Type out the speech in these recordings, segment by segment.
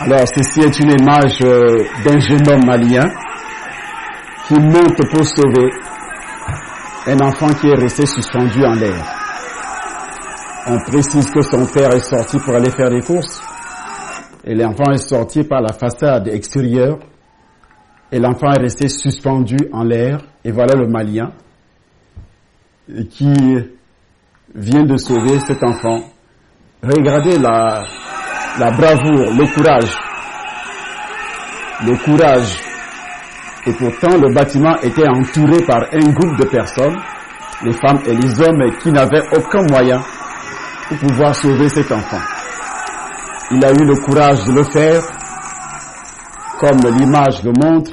Alors, ceci est une image d'un jeune homme malien qui monte pour sauver un enfant qui est resté suspendu en l'air. On précise que son père est sorti pour aller faire des courses et l'enfant est sorti par la façade extérieure et l'enfant est resté suspendu en l'air. Et voilà le Malien qui vient de sauver cet enfant. Regardez la bravoure, le courage. Et pourtant, le bâtiment était entouré par un groupe de personnes, les femmes et les hommes qui n'avaient aucun moyen pour pouvoir sauver cet enfant. Il a eu le courage de le faire, comme l'image le montre,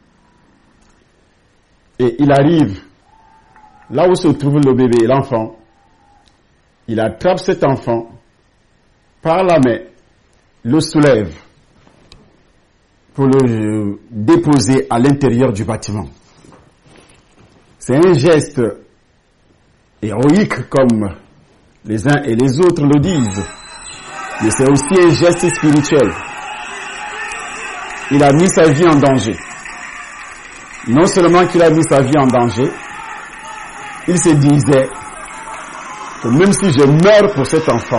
et il arrive là où se trouve le bébé, l'enfant. Il attrape cet enfant par la main, le soulève pour le déposer à l'intérieur du bâtiment. C'est un geste héroïque comme les uns et les autres le disent, mais c'est aussi un geste spirituel. Il a mis sa vie en danger. Non seulement qu'il a mis sa vie en danger, il se disait que même si je meurs pour cet enfant,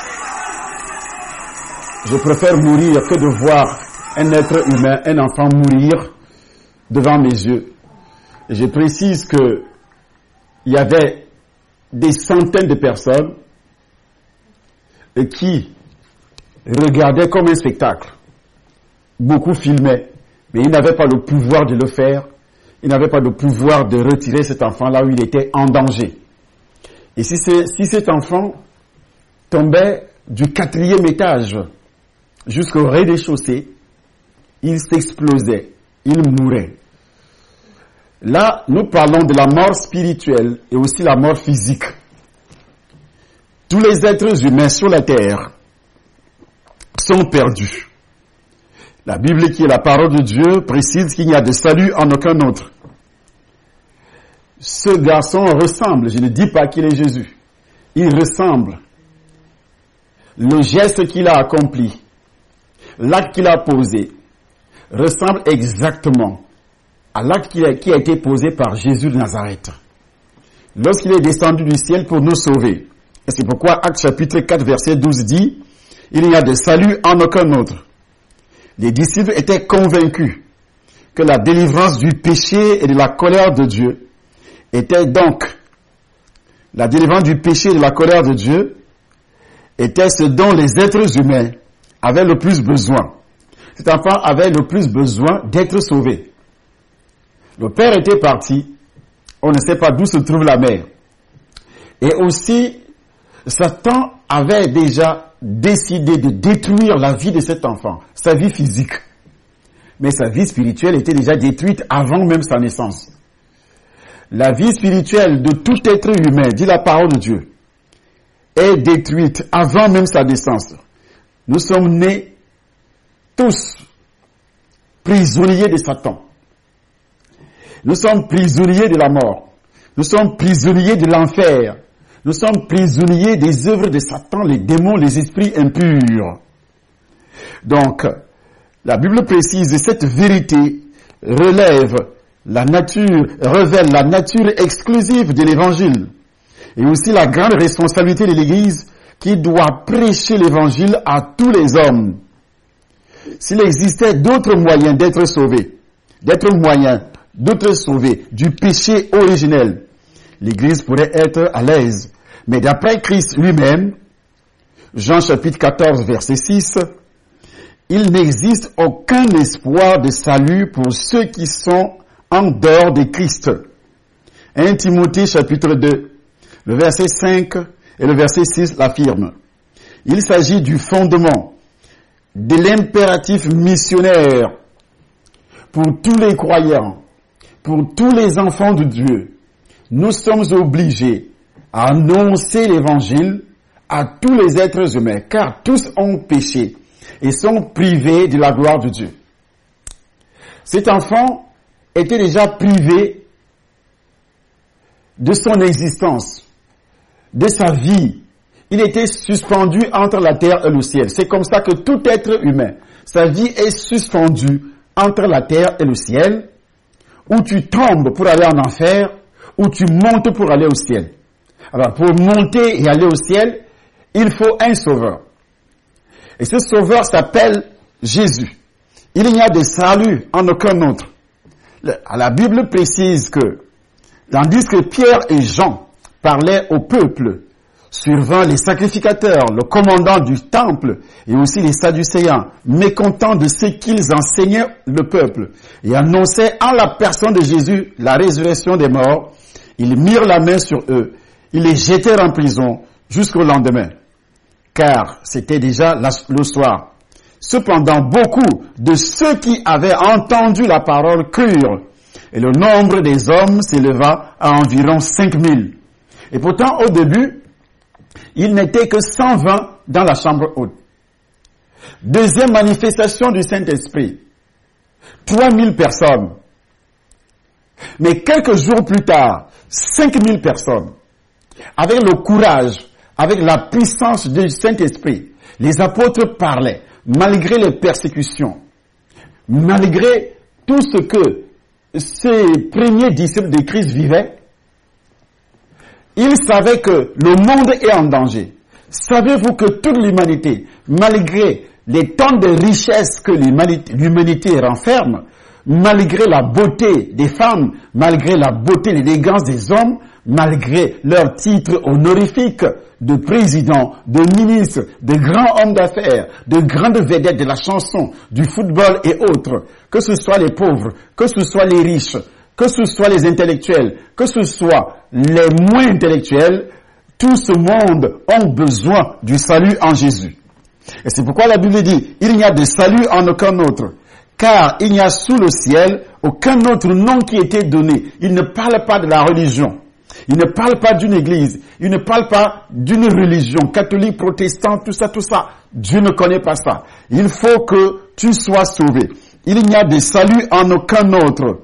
je préfère mourir que de voir un être humain, un enfant mourir devant mes yeux. Et je précise que il y avait des centaines de personnes qui regardaient comme un spectacle. Beaucoup filmaient, mais ils n'avaient pas le pouvoir de le faire. Ils n'avaient pas le pouvoir de retirer cet enfant là où il était en danger. Et si cet enfant tombait du 4e étage jusqu'au rez-de-chaussée, il s'explosait, il mourait. Là, nous parlons de la mort spirituelle et aussi la mort physique. Tous les êtres humains sur la terre sont perdus. La Bible, qui est la parole de Dieu, précise qu'il n'y a de salut en aucun autre. Ce garçon ressemble, je ne dis pas qu'il est Jésus, il ressemble. Le geste qu'il a accompli, l'acte qu'il a posé, ressemble exactement à l'acte qui a été posé par Jésus de Nazareth. Lorsqu'il est descendu du ciel pour nous sauver. Et c'est pourquoi Actes chapitre 4 verset 12 dit, il n'y a de salut en aucun autre. Les disciples étaient convaincus que la délivrance du péché et de la colère de Dieu était donc, la délivrance du péché et de la colère de Dieu était ce dont les êtres humains avaient le plus besoin. Cet enfant avait le plus besoin d'être sauvé. Le père était parti, on ne sait pas d'où se trouve la mère. Et aussi, Satan avait déjà décidé de détruire la vie de cet enfant, sa vie physique. Mais sa vie spirituelle était déjà détruite avant même sa naissance. La vie spirituelle de tout être humain, dit la parole de Dieu, est détruite avant même sa naissance. Nous sommes nés tous prisonniers de Satan. Nous sommes prisonniers de la mort. Nous sommes prisonniers de l'enfer. Nous sommes prisonniers des œuvres de Satan, les démons, les esprits impurs. Donc, la Bible précise, cette vérité révèle la nature exclusive de l'Évangile. Et aussi la grande responsabilité de l'Église qui doit prêcher l'Évangile à tous les hommes. S'il existait d'autres moyens d'être sauvés, du péché originel, l'Église pourrait être à l'aise. Mais d'après Christ lui-même, Jean chapitre 14 verset 6, il n'existe aucun espoir de salut pour ceux qui sont en dehors de Christ. 1 Timothée chapitre 2, le verset 5 et le verset 6 l'affirment. Il s'agit du fondement, de l'impératif missionnaire pour tous les croyants, pour tous les enfants de Dieu. Nous sommes obligés à annoncer l'évangile à tous les êtres humains, car tous ont péché et sont privés de la gloire de Dieu. Cet enfant était déjà privé de son existence, de sa vie. Il était suspendu entre la terre et le ciel. C'est comme ça que tout être humain, Sa vie est suspendue entre la terre et le ciel, où tu tombes pour aller en enfer, où tu montes pour aller au ciel. Alors, pour monter et aller au ciel, il faut un sauveur. Et ce sauveur s'appelle Jésus. Il n'y a de salut en aucun autre. La Bible précise que, tandis que Pierre et Jean parlaient au peuple, survint les sacrificateurs, le commandant du temple et aussi les Sadducéens, mécontents de ce qu'ils enseignaient le peuple et annonçaient en la personne de Jésus la résurrection des morts. Ils mirent la main sur eux, ils les jetèrent en prison jusqu'au lendemain, car c'était déjà le soir. Cependant, beaucoup de ceux qui avaient entendu la parole crurent, et le nombre des hommes s'éleva à environ 5000. Et pourtant, au début, il n'était que 120 dans la chambre haute. Deuxième manifestation du Saint-Esprit, 3000 personnes. Mais quelques jours plus tard, 5000 personnes. Avec le courage, avec la puissance du Saint-Esprit, les apôtres parlaient, malgré les persécutions, malgré tout ce que ces premiers disciples de Christ vivaient. Ils savaient que le monde est en danger. Savez-vous que toute l'humanité, malgré les tonnes de richesses que l'humanité renferme, malgré la beauté des femmes, malgré la beauté et l'élégance des hommes, malgré leurs titres honorifiques de président, de ministre, de grands hommes d'affaires, de grandes vedettes de la chanson, du football et autres, que ce soit les pauvres, que ce soit les riches, que ce soit les intellectuels, que ce soit les moins intellectuels, tout ce monde a besoin du salut en Jésus. Et c'est pourquoi la Bible dit, il n'y a de salut en aucun autre, car il n'y a sous le ciel aucun autre nom qui ait été donné. Il ne parle pas de la religion. Il ne parle pas d'une église. Il ne parle pas d'une religion catholique, protestante, tout ça. Dieu ne connaît pas ça. Il faut que tu sois sauvé. Il n'y a de salut en aucun autre.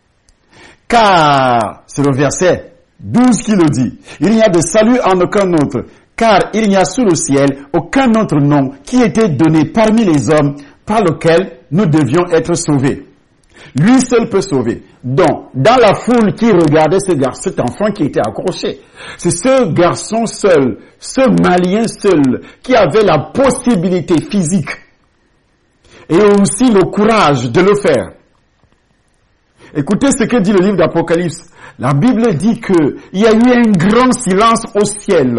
Car, c'est le verset 12 qui le dit, il n'y a de salut en aucun autre, car il n'y a sous le ciel aucun autre nom qui ait été donné parmi les hommes par lequel nous devions être sauvés. Lui seul peut sauver. Donc, dans la foule qui regardait cet enfant qui était accroché, c'est ce garçon seul, ce Malien seul, qui avait la possibilité physique et aussi le courage de le faire. Écoutez ce que dit le livre d'Apocalypse. La Bible dit qu'il y a eu un grand silence au ciel.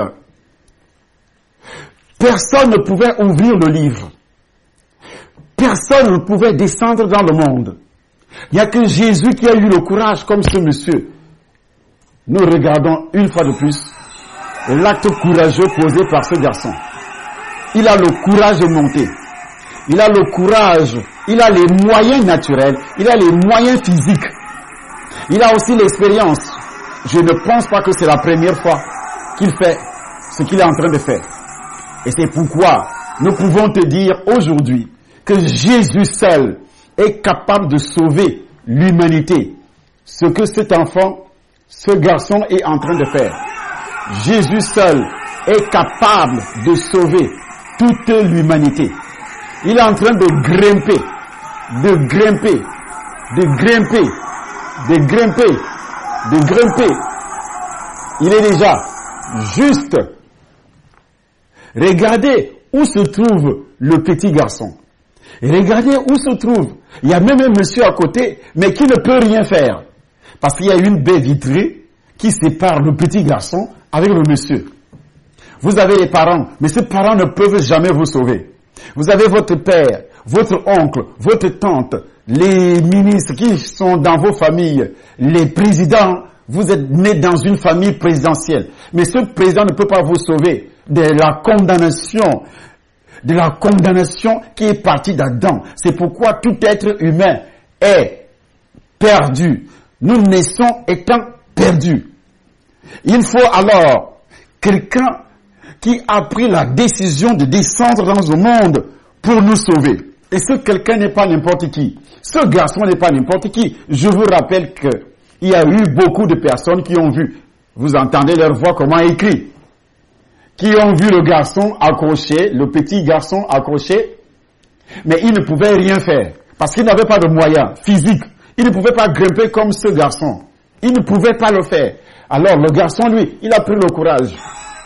Personne ne pouvait ouvrir le livre. Personne ne pouvait descendre dans le monde. Il n'y a que Jésus qui a eu le courage comme ce monsieur. Nous regardons une fois de plus l'acte courageux posé par ce garçon. Il a le courage de monter. Il a le courage, il a les moyens naturels, il a les moyens physiques. Il a aussi l'expérience. Je ne pense pas que c'est la première fois qu'il fait ce qu'il est en train de faire. Et c'est pourquoi nous pouvons te dire aujourd'hui que Jésus seul est capable de sauver l'humanité. Ce que cet enfant, ce garçon est en train de faire. Jésus seul est capable de sauver toute l'humanité. Il est en train de grimper, de grimper, de grimper, de grimper, de grimper. Il est déjà juste. Regardez où se trouve le petit garçon. Et regardez où se trouve. Il y a même un monsieur à côté, mais qui ne peut rien faire. Parce qu'il y a une baie vitrée qui sépare le petit garçon avec le monsieur. Vous avez les parents, mais ces parents ne peuvent jamais vous sauver. Vous avez votre père, votre oncle, votre tante, les ministres qui sont dans vos familles, les présidents. Vous êtes nés dans une famille présidentielle. Mais ce président ne peut pas vous sauver de la condamnation qui est partie d'Adam. C'est pourquoi tout être humain est perdu. Nous naissons étant perdus. Il faut alors quelqu'un qui a pris la décision de descendre dans le monde pour nous sauver. Et ce quelqu'un n'est pas n'importe qui. Ce garçon n'est pas n'importe qui. Je vous rappelle qu'il y a eu beaucoup de personnes qui ont vu, vous entendez leur voix comment écrit, qui ont vu le garçon accroché, le petit garçon accroché, Mais il ne pouvait rien faire parce qu'il n'avait pas de moyens physiques. Il ne pouvait pas grimper comme ce garçon. Il ne pouvait pas le faire. Alors le garçon, lui, il a pris le courage.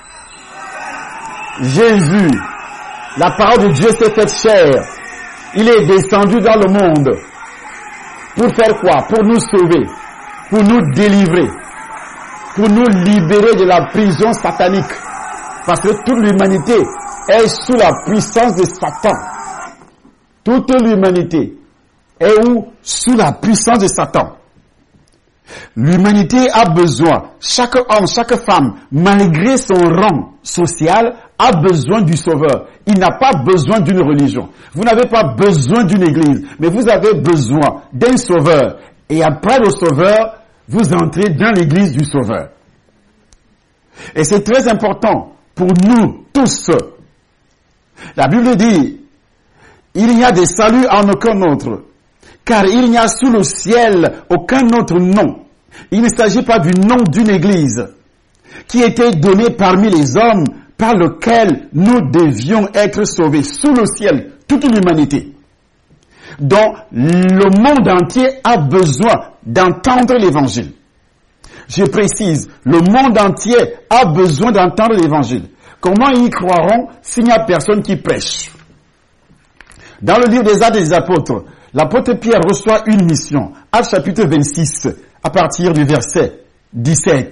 Jésus, la parole de Dieu s'est faite chair. Il est descendu dans le monde. Pour faire quoi? Pour nous sauver, pour nous délivrer, pour nous libérer de la prison satanique. Parce que toute l'humanité est sous la puissance de Satan. Toute l'humanité est sous la puissance de Satan. L'humanité a besoin, chaque homme, chaque femme, malgré son rang social, a besoin du Sauveur. Il n'a pas besoin d'une religion. Vous n'avez pas besoin d'une église, mais vous avez besoin d'un Sauveur. Et après le Sauveur, vous entrez dans l'église du Sauveur. Et c'est très important pour nous tous. La Bible dit, il n'y a de salut en aucun autre, car il n'y a sous le ciel aucun autre nom. Il ne s'agit pas du nom d'une église qui était donné parmi les hommes par lequel nous devions être sauvés. Sous le ciel, toute l'humanité, dont le monde entier a besoin d'entendre l'évangile. Je précise, le monde entier a besoin d'entendre l'évangile. Comment y croiront s'il n'y a personne qui prêche? Dans le livre des Actes des Apôtres, l'apôtre Pierre reçoit une mission. Actes chapitre 26, à partir du verset 17.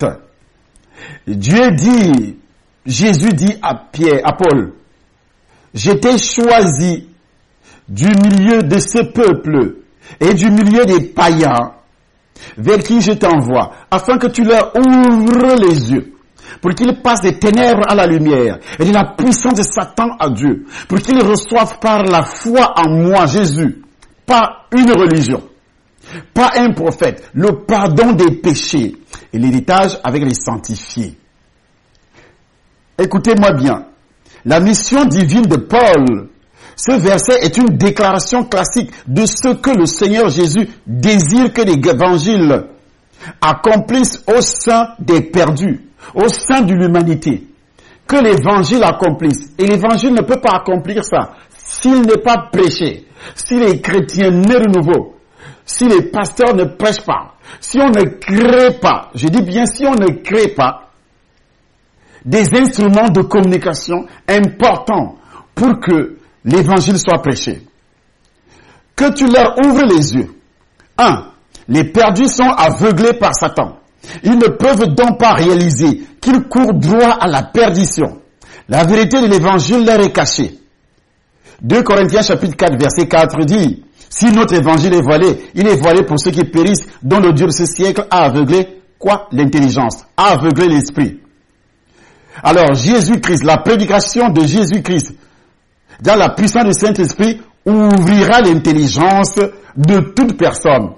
Jésus dit à Paul, je t'ai choisi du milieu de ce peuple et du milieu des païens vers qui je t'envoie, afin que tu leur ouvres les yeux, pour qu'ils passent des ténèbres à la lumière et de la puissance de Satan à Dieu, pour qu'ils reçoivent par la foi en moi, Jésus, pas une religion, pas un prophète, le pardon des péchés et l'héritage avec les sanctifiés. Écoutez-moi bien, la mission divine de Paul, ce verset est une déclaration classique de ce que le Seigneur Jésus désire que l'évangile accomplisse au sein des perdus, au sein de l'humanité. Que l'évangile accomplisse. Et l'évangile ne peut pas accomplir ça s'il n'est pas prêché, si les chrétiens naissent de nouveau, si les pasteurs ne prêchent pas, si on ne crée pas, je dis bien si on ne crée pas, des instruments de communication importants pour que l'évangile soit prêché. Que tu leur ouvres les yeux. 1. Les perdus sont aveuglés par Satan. Ils ne peuvent donc pas réaliser qu'ils courent droit à la perdition. La vérité de l'évangile leur est cachée. 2 Corinthiens chapitre 4 verset 4 dit, si notre évangile est voilé, il est voilé pour ceux qui périssent, dont le Dieu de ce siècle a aveuglé quoi? L'intelligence, a aveuglé l'esprit. Alors Jésus-Christ, la prédication de Jésus-Christ, dans la puissance du Saint-Esprit, ouvrira l'intelligence de toute personne.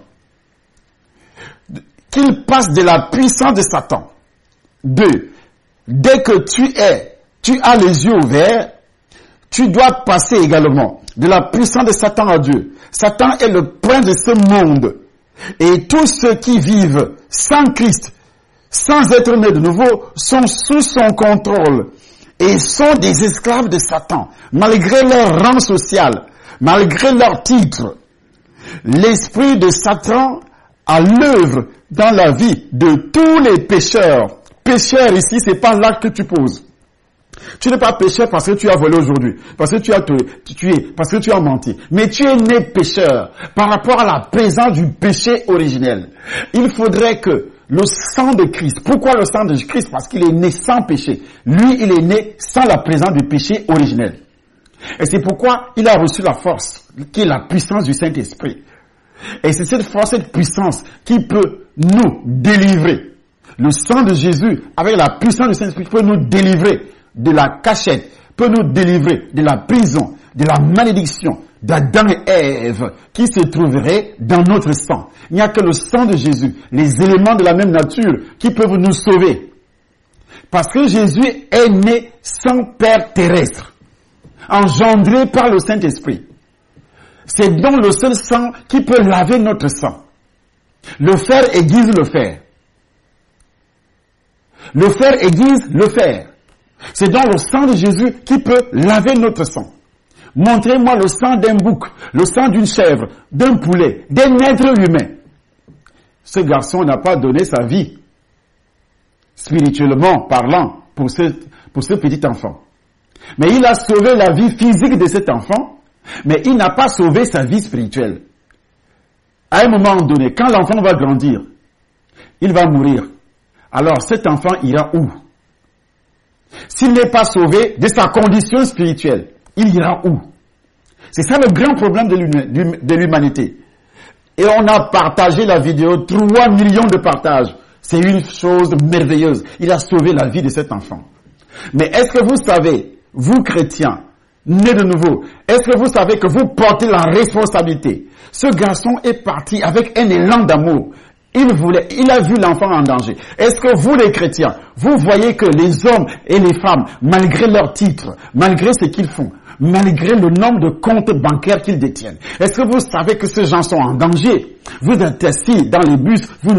Qu'il passe de la puissance de Satan. 2. Dès que tu as les yeux ouverts, tu dois passer également de la puissance de Satan à Dieu. Satan est le prince de ce monde. Et tous ceux qui vivent sans Christ, sans être nés de nouveau, sont sous son contrôle et sont des esclaves de Satan, malgré leur rang social, malgré leur titre. L'esprit de Satan à l'œuvre dans la vie de tous les pécheurs. Pécheur ici, c'est pas l'acte que tu poses. Tu n'es pas pécheur parce que tu as volé aujourd'hui, parce que tu as tué, parce que tu as menti. Mais tu es né pécheur par rapport à la présence du péché originel. Il faudrait que le sang de Christ, pourquoi le sang de Christ? Parce qu'il est né sans péché. Lui, il est né sans la présence du péché originel. Et c'est pourquoi il a reçu la force, qui est la puissance du Saint-Esprit. Et c'est cette force, cette puissance qui peut nous délivrer. Le sang de Jésus, avec la puissance du Saint-Esprit, peut nous délivrer de la cachette, peut nous délivrer de la prison, de la malédiction d'Adam et Ève qui se trouveraient dans notre sang. Il n'y a que le sang de Jésus, les éléments de la même nature qui peuvent nous sauver. Parce que Jésus est né sans père terrestre, engendré par le Saint-Esprit. C'est donc le seul sang qui peut laver notre sang. Le fer aiguise le fer. Le fer aiguise le fer. C'est donc le sang de Jésus qui peut laver notre sang. Montrez-moi le sang d'un bouc, le sang d'une chèvre, d'un poulet, d'un être humain. Ce garçon n'a pas donné sa vie, spirituellement parlant, pour ce petit enfant. Mais il a sauvé la vie physique de cet enfant, mais il n'a pas sauvé sa vie spirituelle. À un moment donné, quand l'enfant va grandir, il va mourir. Alors cet enfant ira où? S'il n'est pas sauvé de sa condition spirituelle, il ira où? C'est ça le grand problème de l'humanité. Et on a partagé la vidéo, 3 millions de partages. C'est une chose merveilleuse. Il a sauvé la vie de cet enfant. Mais est-ce que vous savez, vous chrétiens, nés de nouveau, est-ce que vous savez que vous portez la responsabilité? Ce garçon est parti avec un élan d'amour. Il a vu l'enfant en danger. Est-ce que vous les chrétiens, vous voyez que les hommes et les femmes, malgré leur titre, malgré ce qu'ils font, malgré le nombre de comptes bancaires qu'ils détiennent, est-ce que vous savez que ces gens sont en danger? Vous êtes assis dans les bus, vous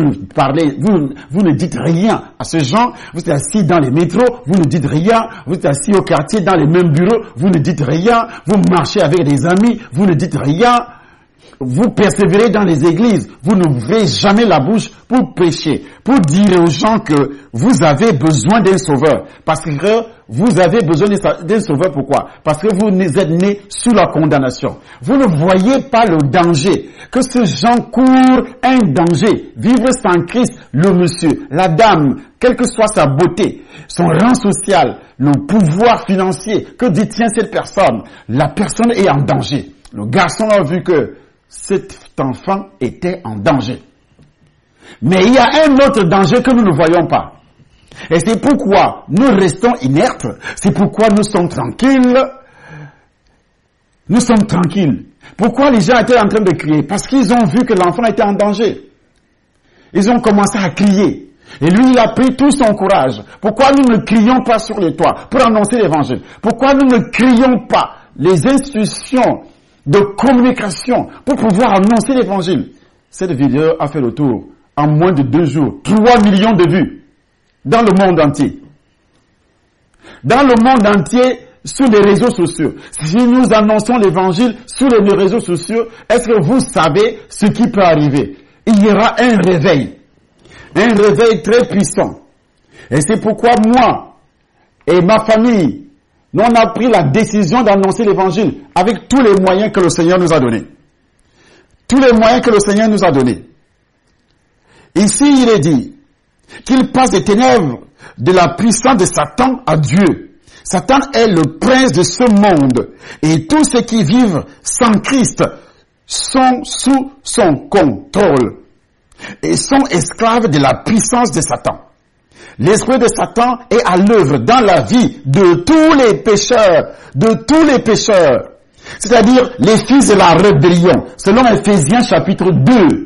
ne dites rien à ces gens. Vous êtes assis dans les métros, vous ne dites rien. Vous êtes assis au quartier dans les mêmes bureaux, vous ne dites rien. Vous marchez avec des amis, vous ne dites rien. Vous persévérez dans les églises, vous n'ouvrez jamais la bouche pour prêcher, pour dire aux gens que vous avez besoin d'un sauveur. Parce que vous avez besoin d'un sauveur, pourquoi? Parce que vous êtes nés sous la condamnation. Vous ne voyez pas le danger, que ces gens courent un danger. Vivre sans Christ, le monsieur, la dame, quelle que soit sa beauté, son rang social, le pouvoir financier que détient cette personne, la personne est en danger. Le garçon a vu que cet enfant était en danger. Mais il y a un autre danger que nous ne voyons pas. Et c'est pourquoi nous restons inertes. C'est pourquoi nous sommes tranquilles. Nous sommes tranquilles. Pourquoi les gens étaient en train de crier? Parce qu'ils ont vu que l'enfant était en danger. Ils ont commencé à crier. Et lui, il a pris tout son courage. Pourquoi nous ne crions pas sur les toits pour annoncer l'évangile? Pourquoi nous ne crions pas les institutions de communication pour pouvoir annoncer l'évangile? Cette vidéo a fait le tour en moins de 2 jours. 3 millions de vues dans le monde entier. Dans le monde entier, sur les réseaux sociaux. Si nous annonçons l'évangile sur les réseaux sociaux, est-ce que vous savez ce qui peut arriver? Il y aura un réveil très puissant. Et c'est pourquoi moi et ma famille, nous on a pris la décision d'annoncer l'évangile avec tous les moyens que le Seigneur nous a donnés. Tous les moyens que le Seigneur nous a donnés. Ici, il est dit qu'il passe des ténèbres de la puissance de Satan à Dieu. Satan est le prince de ce monde et tous ceux qui vivent sans Christ sont sous son contrôle et sont esclaves de la puissance de Satan. L'esprit de Satan est à l'œuvre dans la vie de tous les pécheurs, c'est-à-dire les fils de la rébellion, selon Ephésiens chapitre 2,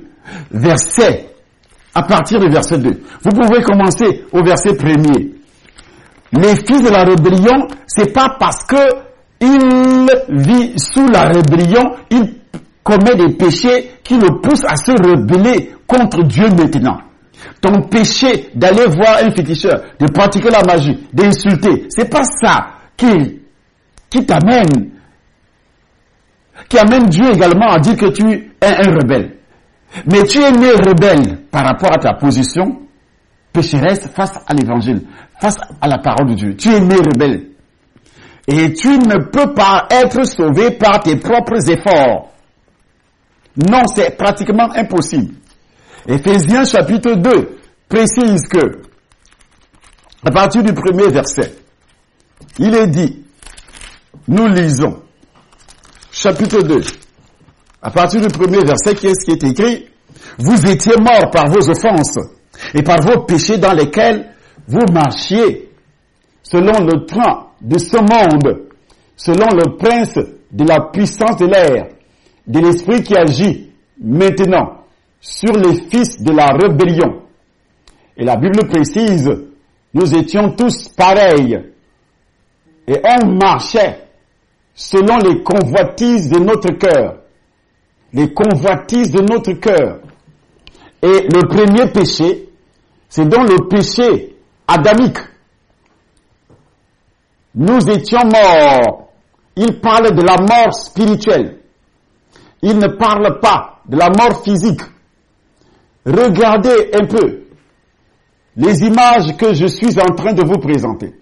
à partir du verset 2. Vous pouvez commencer au verset 1er. Les fils de la rébellion, c'est pas parce que il vit sous la rébellion, il commet des péchés qui le poussent à se rebeller contre Dieu maintenant. Ton péché d'aller voir un féticheur, de pratiquer la magie, d'insulter, c'est pas ça qui t'amène, qui amène Dieu également à dire que tu es un rebelle. Mais tu es né rebelle par rapport à ta position pécheresse face à l'évangile, face à la parole de Dieu. Tu es né rebelle. Et tu ne peux pas être sauvé par tes propres efforts. Non, c'est pratiquement impossible. Ephésiens chapitre 2 précise que, à partir du premier verset, il est dit, nous lisons, chapitre 2, à partir du premier verset, qu'est-ce qui est écrit? Vous étiez morts par vos offenses et par vos péchés dans lesquels vous marchiez, selon le train de ce monde, selon le prince de la puissance de l'air, de l'esprit qui agit maintenant sur les fils de la rébellion. Et la Bible précise, nous étions tous pareils et on marchait selon les convoitises de notre cœur. Les convoitises de notre cœur. Et le premier péché, c'est donc le péché adamique. Nous étions morts il parle de la mort spirituelle. Il ne parle pas de la mort physique. Regardez un peu les images que je suis en train de vous présenter.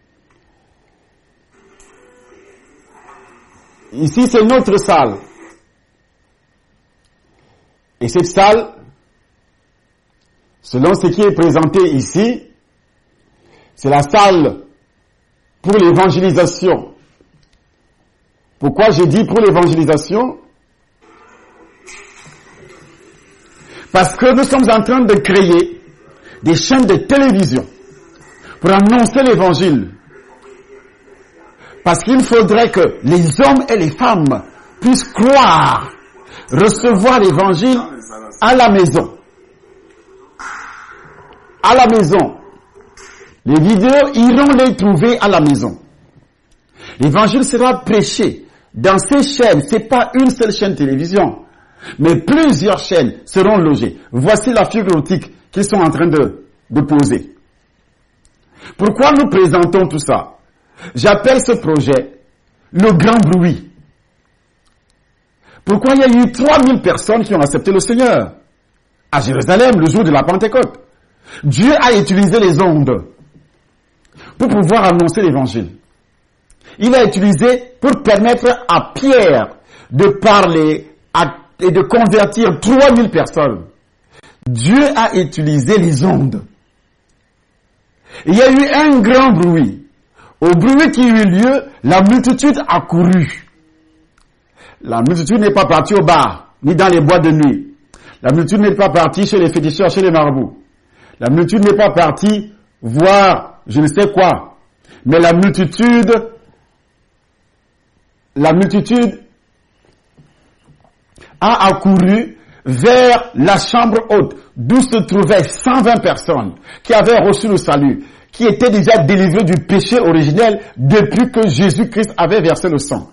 Ici, c'est notre salle. Et cette salle, selon ce qui est présenté ici, c'est la salle pour l'évangélisation. Pourquoi j'ai dit pour l'évangélisation? Parce que nous sommes en train de créer des chaînes de télévision pour annoncer l'évangile. Parce qu'il faudrait que les hommes et les femmes puissent croire, recevoir l'évangile à la maison. À la maison. Les vidéos iront les trouver à la maison. L'évangile sera prêché dans ces chaînes. C'est pas une seule chaîne de télévision, mais plusieurs chaînes seront logées. Voici la figure optique qu'ils sont en train de poser. Pourquoi nous présentons tout ça? J'appelle ce projet le grand bruit. Pourquoi il y a eu 3000 personnes qui ont accepté le Seigneur à Jérusalem le jour de la Pentecôte? Dieu a utilisé les ondes pour pouvoir annoncer l'évangile. Il a utilisé pour permettre à Pierre de parler et de convertir 3000 personnes. Dieu a utilisé les ondes. Il y a eu un grand bruit. Au bruit qui eut lieu, la multitude a couru. La multitude n'est pas partie au bar, ni dans les boîtes de nuit. La multitude n'est pas partie chez les féticheurs, chez les marabouts. La multitude n'est pas partie voir je ne sais quoi. Mais la multitude a accouru vers la chambre haute, d'où se trouvaient 120 personnes qui avaient reçu le salut, qui étaient déjà délivrés du péché originel depuis que Jésus-Christ avait versé le sang.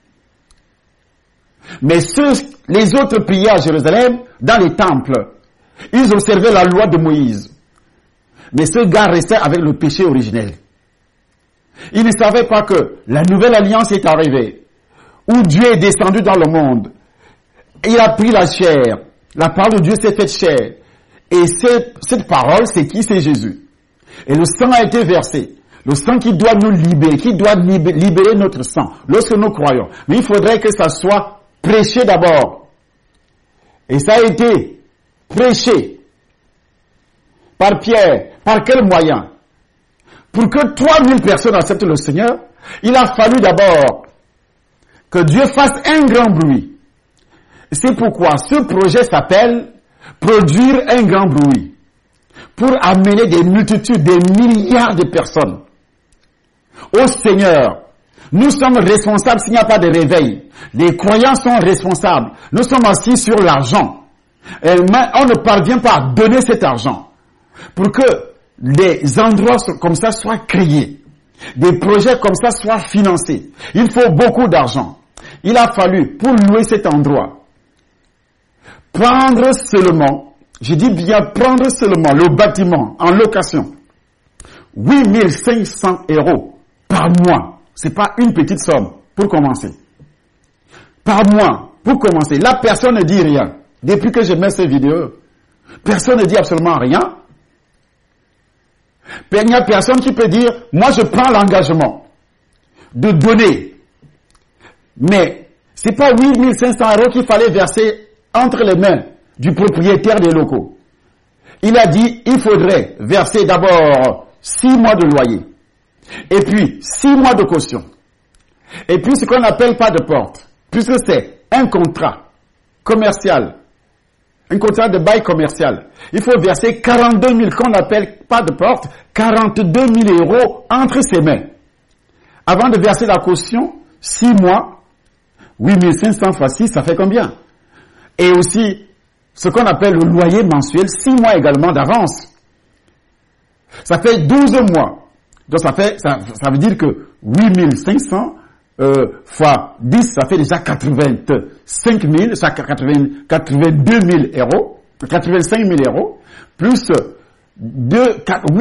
Mais les autres priaient à Jérusalem, dans les temples. Ils observaient la loi de Moïse. Mais ce gars restait avec le péché originel. Ils ne savaient pas que la nouvelle alliance est arrivée, où Dieu est descendu dans le monde. Il a pris la chair. La parole de Dieu s'est faite chair. Et cette parole, c'est qui? C'est Jésus. Et le sang a été versé. Le sang qui doit nous libérer, qui doit libérer notre sang lorsque nous croyons. Mais il faudrait que ça soit prêché d'abord. Et ça a été prêché par Pierre. Par quel moyen? Pour que 3000 personnes acceptent le Seigneur, il a fallu d'abord que Dieu fasse un grand bruit. C'est pourquoi ce projet s'appelle produire un grand bruit. Pour amener des multitudes, des milliards de personnes au Seigneur. Nous sommes responsables s'il n'y a pas de réveil. Les croyants sont responsables. Nous sommes assis sur l'argent. Et on ne parvient pas à donner cet argent. Pour que des endroits comme ça soient créés. Des projets comme ça soient financés. Il faut beaucoup d'argent. Il a fallu, pour louer cet endroit, prendre seulement, je dis bien prendre seulement le bâtiment en location, 8500 € par mois. C'est pas une petite somme pour commencer. Par mois, pour commencer. Là, personne ne dit rien. Depuis que je mets ces vidéos, personne ne dit absolument rien. Il n'y a personne qui peut dire, moi je prends l'engagement de donner. Mais c'est pas 8500 € qu'il fallait verser entre les mains du propriétaire des locaux. Il a dit, il faudrait verser d'abord 6 mois de loyer. Et puis 6 mois de caution. Et puis ce qu'on appelle pas de porte. Puisque c'est un contrat commercial. Un contrat de bail commercial. Il faut verser 42 000 qu'on appelle pas de porte. 42 000 € entre ses mains. Avant de verser la caution, 6 mois, 8500 fois 6, ça fait combien? Et aussi, ce qu'on appelle le loyer mensuel, 6 mois également d'avance. Ça fait 12 mois. Donc ça veut dire que 8500 fois 10, ça fait déjà 85 000, ça 82 000 €, 85 000 €, plus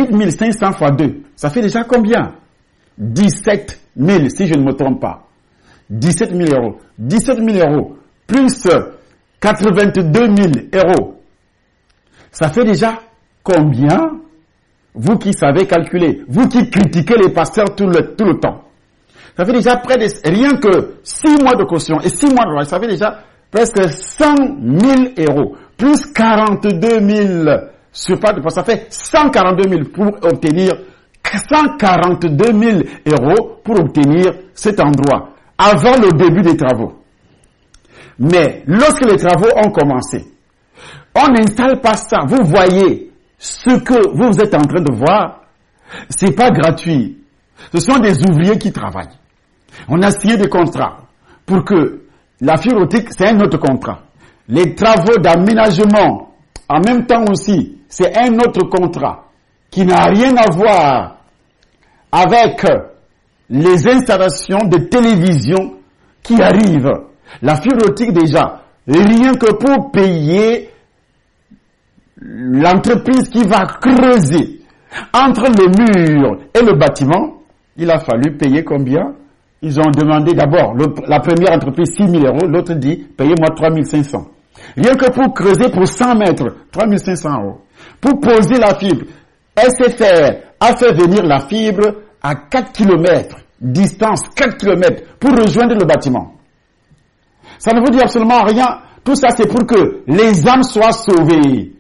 8500 fois 2. Ça fait déjà combien? 17 000, si je ne me trompe pas. 17 000 euros. 17 000 euros plus 82 000 euros. Ça fait déjà combien? Vous qui savez calculer, vous qui critiquez les pasteurs tout le temps. Ça fait déjà près de, rien que 6 mois de caution et 6 mois de loi, ça fait déjà presque 100 000 euros. Plus 42 000 sur pas de poste, ça fait 142 000 pour obtenir 142 000 euros pour obtenir cet endroit avant le début des travaux. Mais lorsque les travaux ont commencé, on n'installe pas ça. Vous voyez ce que vous êtes en train de voir, c'est pas gratuit. Ce sont des ouvriers qui travaillent. On a signé des contrats pour que la fibre optique, c'est un autre contrat. Les travaux d'aménagement, en même temps aussi, c'est un autre contrat qui n'a rien à voir avec les installations de télévision qui arrivent. La fibre optique déjà, rien que pour payer l'entreprise qui va creuser entre le mur et le bâtiment, il a fallu payer combien? Ils ont demandé d'abord, la première entreprise 6 000 euros, l'autre dit, payez-moi 3 500. Rien que pour creuser pour 100 mètres, 3 500 euros. Pour poser la fibre, SFR a fait venir la fibre à 4 km, distance 4 km, pour rejoindre le bâtiment. Ça ne vous dit absolument rien. Tout ça, c'est pour que les âmes soient sauvées.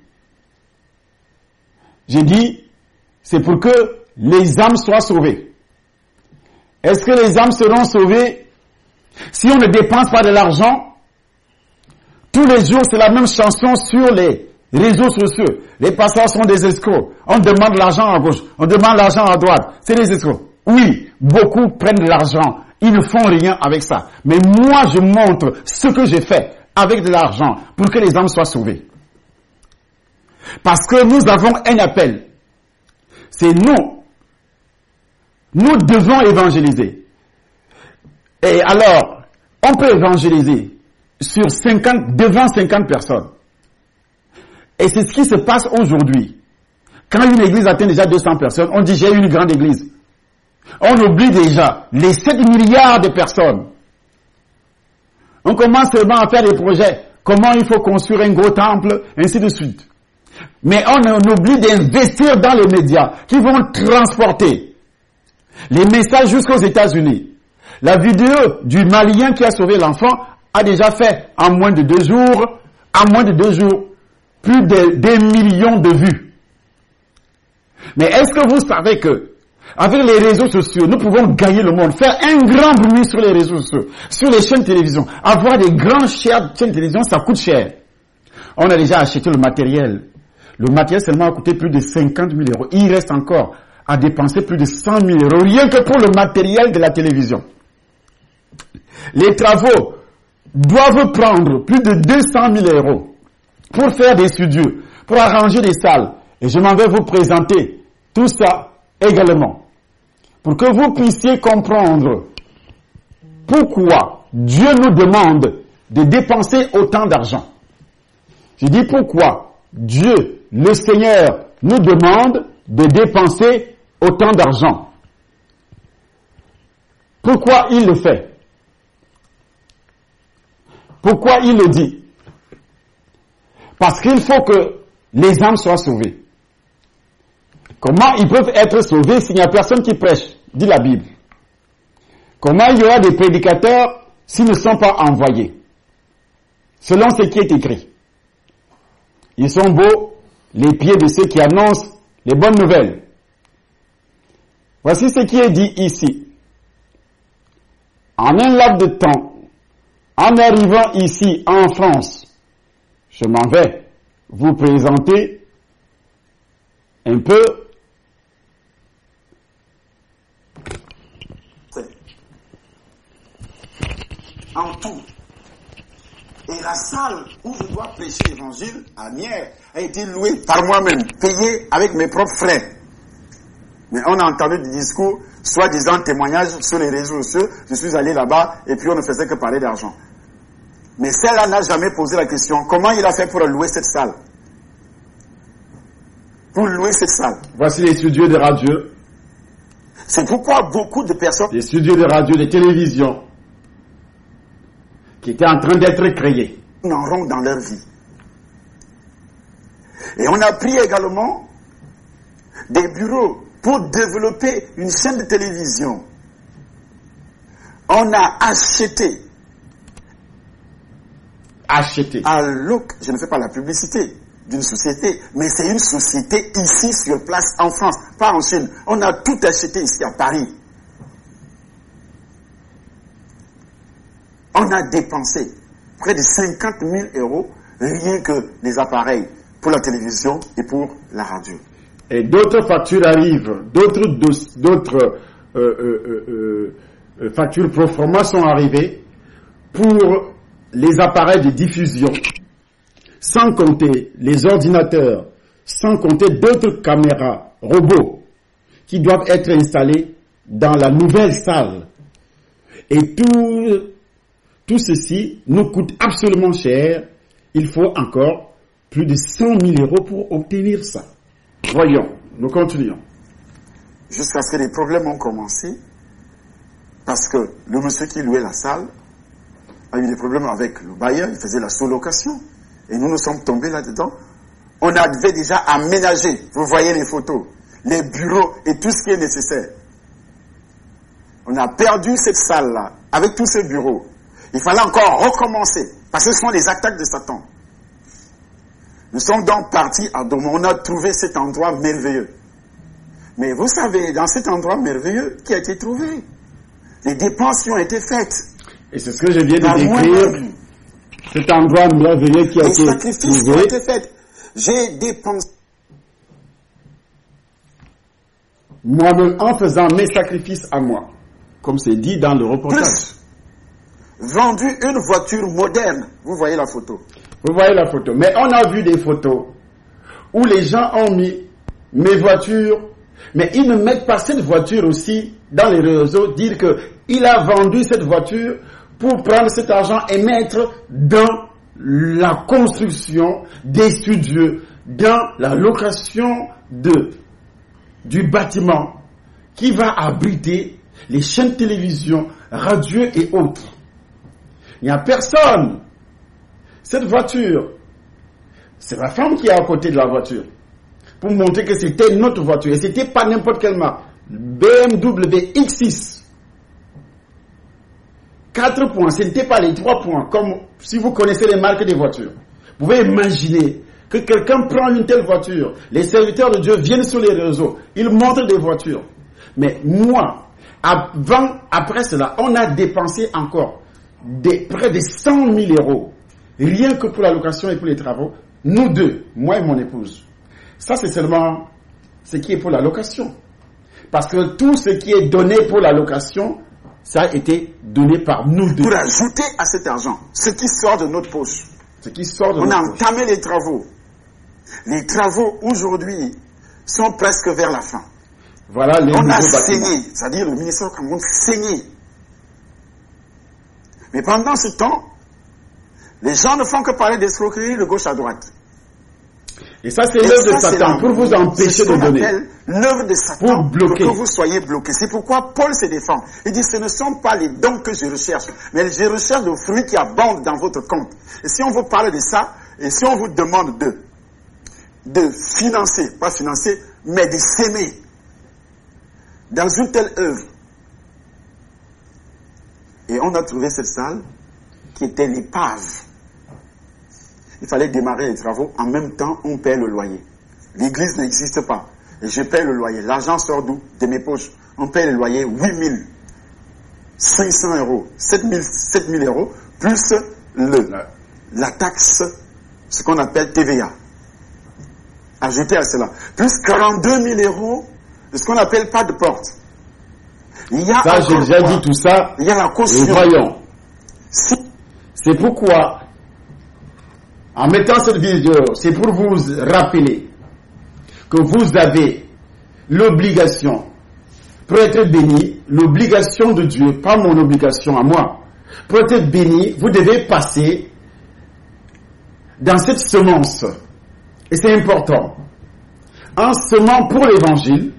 J'ai dit, c'est pour que les âmes soient sauvées. Est-ce que les âmes seront sauvées si on ne dépense pas de l'argent? Tous les jours, c'est la même chanson sur les réseaux sociaux. Les pasteurs sont des escrocs. On demande l'argent à gauche, on demande l'argent à droite. C'est des escrocs. Oui, beaucoup prennent de l'argent. Ils ne font rien avec ça. Mais moi, je montre ce que j'ai fait avec de l'argent pour que les âmes soient sauvées. Parce que nous avons un appel. C'est nous. Nous devons évangéliser. Et alors, on peut évangéliser devant 50 personnes. Et c'est ce qui se passe aujourd'hui. Quand une église atteint déjà 200 personnes, on dit j'ai une grande église. On oublie déjà les 7 milliards de personnes. On commence seulement à faire des projets. Comment il faut construire un gros temple, ainsi de suite. Mais on oublie d'investir dans les médias qui vont transporter les messages jusqu'aux États-Unis. La vidéo du Malien qui a sauvé l'enfant a déjà fait en moins de 2 jours, plus de 2 millions de vues. Mais est-ce que vous savez que avec les réseaux sociaux, nous pouvons gagner le monde, faire un grand bruit sur les réseaux sociaux, sur les chaînes de télévision. Avoir des grandes chaînes de télévision, ça coûte cher. On a déjà acheté le matériel. Le matériel seulement a coûté plus de 50 000 euros. Il reste encore à dépenser plus de 100 000 euros, rien que pour le matériel de la télévision. Les travaux doivent prendre plus de 200 000 euros pour faire des studios, pour arranger des salles. Et je m'en vais vous présenter tout ça également, pour que vous puissiez comprendre pourquoi Dieu nous demande de dépenser autant d'argent. Je dis pourquoi Dieu, le Seigneur, nous demande de dépenser autant d'argent. Pourquoi il le fait? Pourquoi il le dit? Parce qu'il faut que les âmes soient sauvées. Comment ils peuvent être sauvés s'il n'y a personne qui prêche, dit la Bible? Comment il y aura des prédicateurs s'ils ne sont pas envoyés? Selon ce qui est écrit. Ils sont beaux, les pieds de ceux qui annoncent les bonnes nouvelles. Voici ce qui est dit ici. En un laps de temps, en arrivant ici en France, je m'en vais vous présenter un peu en tout. Et la salle où je dois prêcher l'évangile à Nières a été louée par moi-même, payée avec mes propres frais. Mais on a entendu des discours, soi-disant témoignages sur les réseaux sociaux. Je suis allé là-bas et puis on ne faisait que parler d'argent. Mais celle-là n'a jamais posé la question, comment il a fait pour louer cette salle? Pour louer cette salle. Voici les studios de radio. C'est pourquoi beaucoup de personnes... Les studios de radio, de télévision. qui était en train d'être créé. En rond dans leur vie. Et on a pris également des bureaux pour développer une chaîne de télévision. On a acheté. Je ne fais pas la publicité d'une société, mais c'est une société ici sur place en France, pas en Chine. On a tout acheté ici à Paris. On a dépensé près de 50 000 euros rien que les appareils pour la télévision et pour la radio. Et d'autres factures arrivent, d'autres factures pro forma sont arrivées pour les appareils de diffusion, sans compter les ordinateurs, sans compter d'autres caméras, robots, qui doivent être installés dans la nouvelle salle. Et tout ceci nous coûte absolument cher. Il faut encore plus de 100 000 euros pour obtenir ça. Voyons, nous continuons. Jusqu'à ce que les problèmes ont commencé, parce que le monsieur qui louait la salle a eu des problèmes avec le bailleur, il faisait la sous-location. Et nous sommes tombés là-dedans. On avait déjà aménagé, vous voyez les photos, les bureaux et tout ce qui est nécessaire. On a perdu cette salle-là, avec tous ces bureaux. Il fallait encore recommencer, parce que ce sont les attaques de Satan. Nous sommes donc partis à Doma, on a trouvé cet endroit merveilleux. Mais vous savez, dans cet endroit merveilleux, qui a été trouvé? Les dépenses qui ont été faites. Et c'est ce que je viens de décrire. Cet endroit merveilleux qui a été trouvé. Les sacrifices qui ont été faits. J'ai dépensé. Moi-même, en faisant mes sacrifices à moi, comme c'est dit dans le reportage. Plus vendu une voiture moderne. Vous voyez la photo. Vous voyez la photo. Mais on a vu des photos où les gens ont mis mes voitures, mais ils ne mettent pas cette voiture aussi dans les réseaux, dire qu'il a vendu cette voiture pour prendre cet argent et mettre dans la construction des studios, dans la location du bâtiment qui va abriter les chaînes de télévision, radio et autres. Il n'y a personne. Cette voiture, c'est ma femme qui est à côté de la voiture pour montrer que c'était notre voiture. Et c'était pas n'importe quelle marque. BMW X6. 4 points, ce n'était pas les 3 points, comme si vous connaissez les marques des voitures. Vous pouvez imaginer que quelqu'un prend une telle voiture, les serviteurs de Dieu viennent sur les réseaux, ils montrent des voitures. Mais moi, après cela, on a dépensé encore près de 100 000 euros, rien que pour la location et pour les travaux, nous deux, moi et mon épouse. Ça, c'est seulement ce qui est pour la location. Parce que tout ce qui est donné pour la location, ça a été donné par nous deux. Pour ajouter à cet argent, ce qui sort de notre poche. Ce qui sort de On notre a poche. entamé les travaux. Les travaux, aujourd'hui, sont presque vers la fin. Voilà les On a nouveaux bâtiments. saigné, c'est-à-dire le ministère du Cameroun saignait. Mais pendant ce temps, les gens ne font que parler d'escroquerie de gauche à droite. Et ça, c'est l'œuvre de Satan pour vous empêcher de donner. L'œuvre de Satan Pour bloquer. pour que vous soyez bloqués. C'est pourquoi Paul se défend. Il dit, ce ne sont pas les dons que je recherche, mais je recherche le fruit qui abonde dans votre compte. Et si on vous parle de ça, et si on vous demande de financer, pas financer, mais de s'aimer dans une telle œuvre. Et on a trouvé cette salle qui était l'épave. Il fallait démarrer les travaux. En même temps, on paie le loyer. L'église n'existe pas. Et je paie le loyer. L'argent sort d'où? De mes poches. On paie le loyer 8 500 euros. 7 000 euros. Plus la taxe, ce qu'on appelle TVA. Ajouté à cela. Plus 42 000 euros de ce qu'on appelle pas de porte. Il y a Ça, j'ai déjà dit tout ça. Il y a la caution. Et voyons. C'est pourquoi, en mettant cette vidéo, c'est pour vous rappeler que vous avez l'obligation, pour être béni, l'obligation de Dieu, pas mon obligation à moi. Pour être béni, vous devez passer dans cette semence. Et c'est important. En semant pour l'évangile,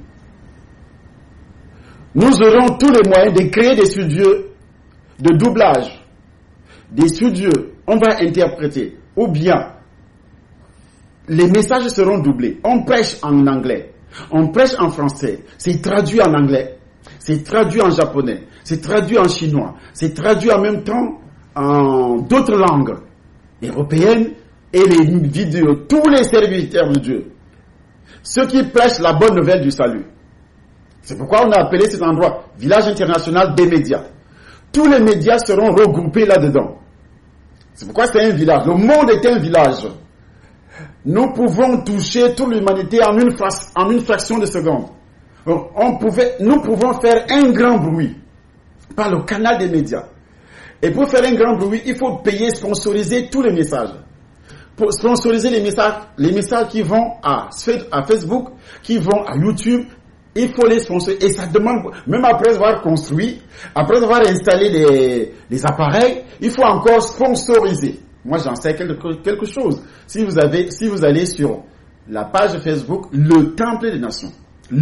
nous aurons tous les moyens de créer des studios de doublage, des studios, on va interpréter, ou bien les messages seront doublés. On prêche en anglais, on prêche en français, c'est traduit en anglais, c'est traduit en japonais, c'est traduit en chinois, c'est traduit en même temps en d'autres langues européennes, et les vidéos, tous les serviteurs de Dieu, ceux qui prêchent la bonne nouvelle du salut. C'est pourquoi on a appelé cet endroit village international des médias. Tous les médias seront regroupés là-dedans. C'est pourquoi c'est un village. Le monde est un village. Nous pouvons toucher toute l'humanité en une fraction de seconde. Nous pouvons faire un grand bruit par le canal des médias. Et pour faire un grand bruit, il faut payer, sponsoriser tous les messages. Pour sponsoriser les messages qui vont à Facebook, qui vont à YouTube, il faut les sponsoriser. Et ça demande, même après avoir construit, après avoir installé les appareils, il faut encore sponsoriser. Moi, j'en sais quelque chose. Si vous allez sur la page Facebook, le Temple des Nations,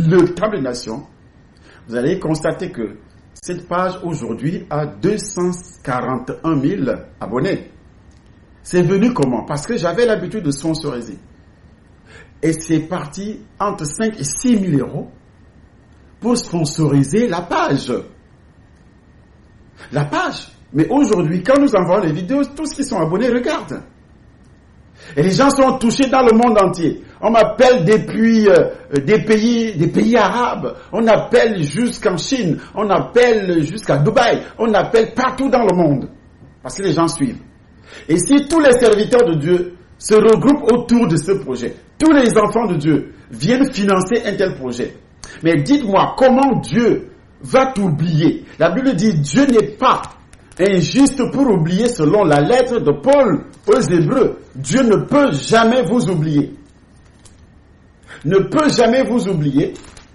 vous allez constater que cette page aujourd'hui a 241 000 abonnés. C'est venu comment? Parce que j'avais l'habitude de sponsoriser. Et c'est parti entre 5 et 6 000 euros pour sponsoriser la page. La page. Mais aujourd'hui, quand nous envoyons les vidéos, tous ceux qui sont abonnés regardent. Et les gens sont touchés dans le monde entier. On m'appelle depuis des pays arabes. On appelle jusqu'en Chine. On appelle jusqu'à Dubaï. On appelle partout dans le monde. Parce que les gens suivent. Et si tous les serviteurs de Dieu se regroupent autour de ce projet, tous les enfants de Dieu viennent financer un tel projet. Mais dites-moi, comment Dieu va t'oublier? La Bible dit, Dieu n'est pas injuste pour oublier selon la lettre de Paul aux Hébreux. Dieu ne peut jamais vous oublier. Ne peut jamais vous oublier.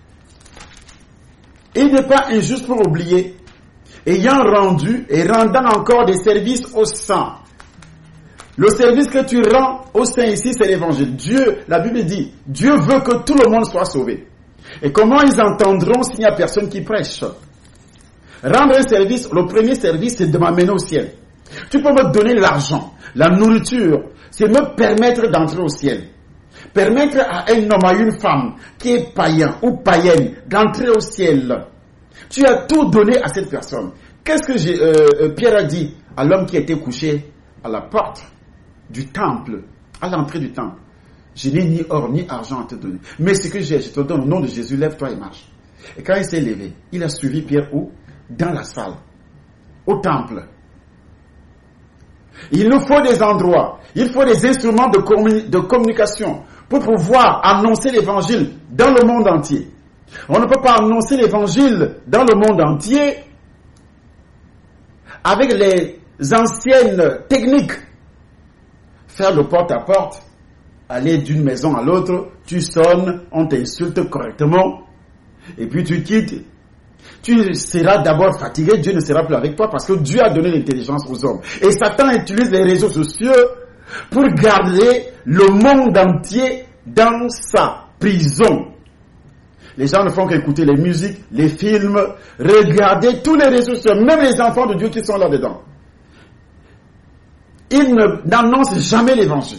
Il n'est pas injuste pour oublier, ayant rendu et rendant encore des services aux saints. Le service que tu rends aux saints ici, c'est l'évangile. Dieu, la Bible dit, Dieu veut que tout le monde soit sauvé. Et comment ils entendront s'il n'y a personne qui prêche? Rendre un service, le premier service, c'est de m'amener au ciel. Tu peux me donner l'argent, la nourriture, c'est me permettre d'entrer au ciel. Permettre à un homme, à une femme qui est païen ou païenne d'entrer au ciel. Tu as tout donné à cette personne. Qu'est-ce que Pierre a dit à l'homme qui était couché à la porte du temple, à l'entrée du temple? Je n'ai ni or ni argent à te donner. Mais ce que j'ai, je te donne au nom de Jésus, lève-toi et marche. Et quand il s'est levé, il a suivi Pierre où? Dans la salle, au temple. Il nous faut des endroits, il faut des instruments de communication pour pouvoir annoncer l'évangile dans le monde entier. On ne peut pas annoncer l'évangile dans le monde entier avec les anciennes techniques. Faire le porte-à-porte, aller d'une maison à l'autre, tu sonnes, on t'insulte correctement, et puis tu quittes. Tu seras d'abord fatigué, Dieu ne sera plus avec toi parce que Dieu a donné l'intelligence aux hommes. Et Satan utilise les réseaux sociaux pour garder le monde entier dans sa prison. Les gens ne font qu'écouter les musiques, les films, regarder tous les réseaux sociaux, même les enfants de Dieu qui sont là-dedans. Ils n'annoncent jamais l'évangile.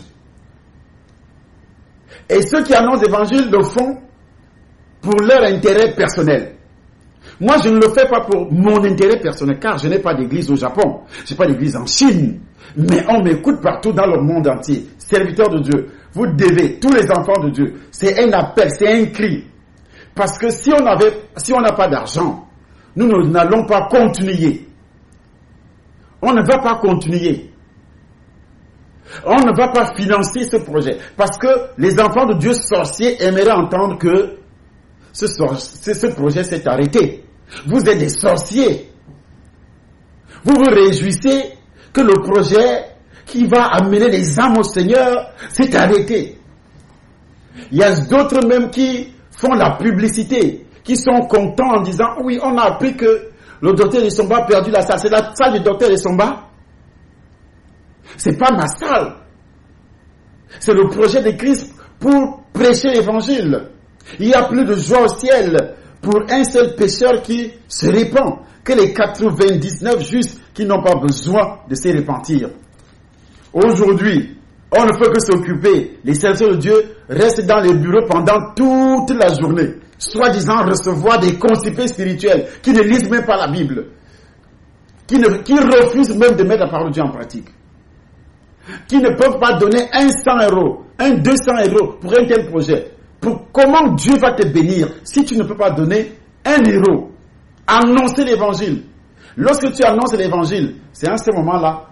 Et ceux qui annoncent l'évangile le font pour leur intérêt personnel. Moi, je ne le fais pas pour mon intérêt personnel, car je n'ai pas d'église au Japon, je n'ai pas d'église en Chine. Mais on m'écoute partout dans le monde entier. Serviteurs de Dieu, vous devez, tous les enfants de Dieu, c'est un appel, c'est un cri. Parce que si on n'a pas d'argent, nous n'allons pas continuer. On ne va pas continuer. On ne va pas financer ce projet. Parce que les enfants de Dieu sorciers aimeraient entendre que ce projet s'est arrêté. Vous êtes des sorciers. Vous vous réjouissez que le projet qui va amener les âmes au Seigneur s'est arrêté. Il y a d'autres même qui font la publicité, qui sont contents en disant, oui, on a appris que le docteur Lissomba a perdu la salle. C'est la salle du docteur Lissomba. C'est pas ma salle. C'est le projet de Christ pour prêcher l'évangile. Il y a plus de joie au ciel pour un seul pécheur qui se répand que les 99 justes qui n'ont pas besoin de se repentir. Aujourd'hui, on ne peut que s'occuper. Les serviteurs de Dieu restent dans les bureaux pendant toute la journée, soi-disant recevoir des constipés spirituels qui ne lisent même pas la Bible, qui refusent même de mettre la parole de Dieu en pratique, qui ne peuvent pas donner 100 €, 200 € pour un tel projet. Comment Dieu va te bénir si tu ne peux pas donner 1 €? Annoncer l'évangile. Lorsque tu annonces l'évangile, c'est en ce moment-là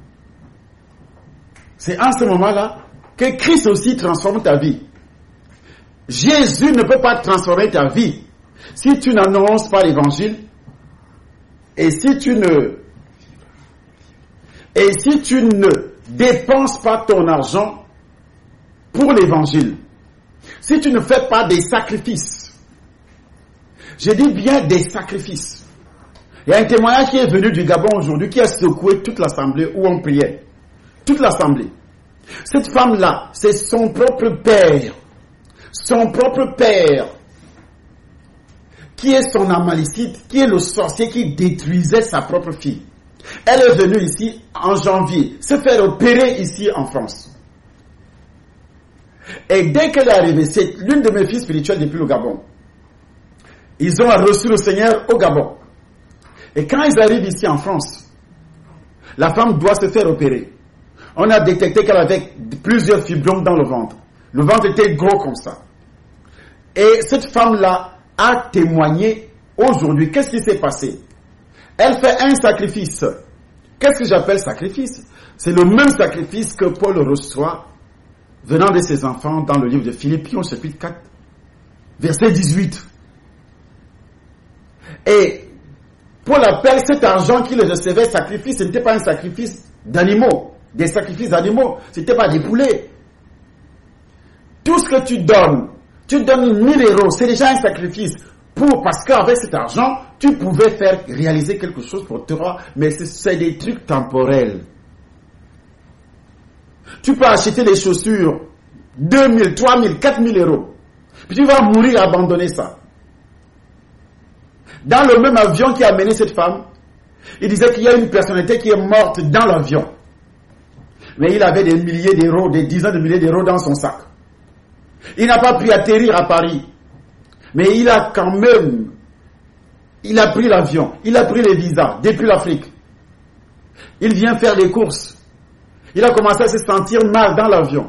que Christ aussi transforme ta vie. Jésus ne peut pas transformer ta vie si tu n'annonces pas l'évangile et si tu ne dépenses pas ton argent pour l'évangile. Si tu ne fais pas des sacrifices, je dis bien des sacrifices. Il y a un témoignage qui est venu du Gabon aujourd'hui qui a secoué toute l'assemblée où on priait. Toute l'assemblée. Cette femme-là, c'est son propre père. Son propre père. Qui est son amalécite, qui est le sorcier qui détruisait sa propre fille. Elle est venue ici en janvier, se faire opérer ici en France. Et dès qu'elle est arrivée, c'est l'une de mes filles spirituelles depuis le Gabon. Ils ont reçu le Seigneur au Gabon. Et quand ils arrivent ici en France, la femme doit se faire opérer. On a détecté qu'elle avait plusieurs fibromes dans le ventre. Le ventre était gros comme ça. Et cette femme-là a témoigné aujourd'hui. Qu'est-ce qui s'est passé? Elle fait un sacrifice. Qu'est-ce que j'appelle sacrifice? C'est le même sacrifice que Paul reçoit venant de ses enfants dans le livre de Philippiens, chapitre 4, verset 18. Et Paul appelle cet argent qu'il recevait sacrifice. Ce n'était pas un sacrifice d'animaux, des sacrifices d'animaux. Ce n'était pas des poulets. Tout ce que tu donnes 1000 €, c'est déjà un sacrifice. Parce qu'avec cet argent, tu pouvais faire réaliser quelque chose pour toi, mais c'est des trucs temporels. Tu peux acheter des chaussures 2000, 3000, 4000 €. Puis tu vas mourir à abandonner ça. Dans le même avion qui a amené cette femme, il disait qu'il y a une personnalité qui est morte dans l'avion. Mais il avait des milliers d'euros, des dizaines de milliers d'euros dans son sac. Il n'a pas pu atterrir à Paris. Mais il a pris l'avion, il a pris les visas depuis l'Afrique. Il vient faire des courses. Il a commencé à se sentir mal dans l'avion.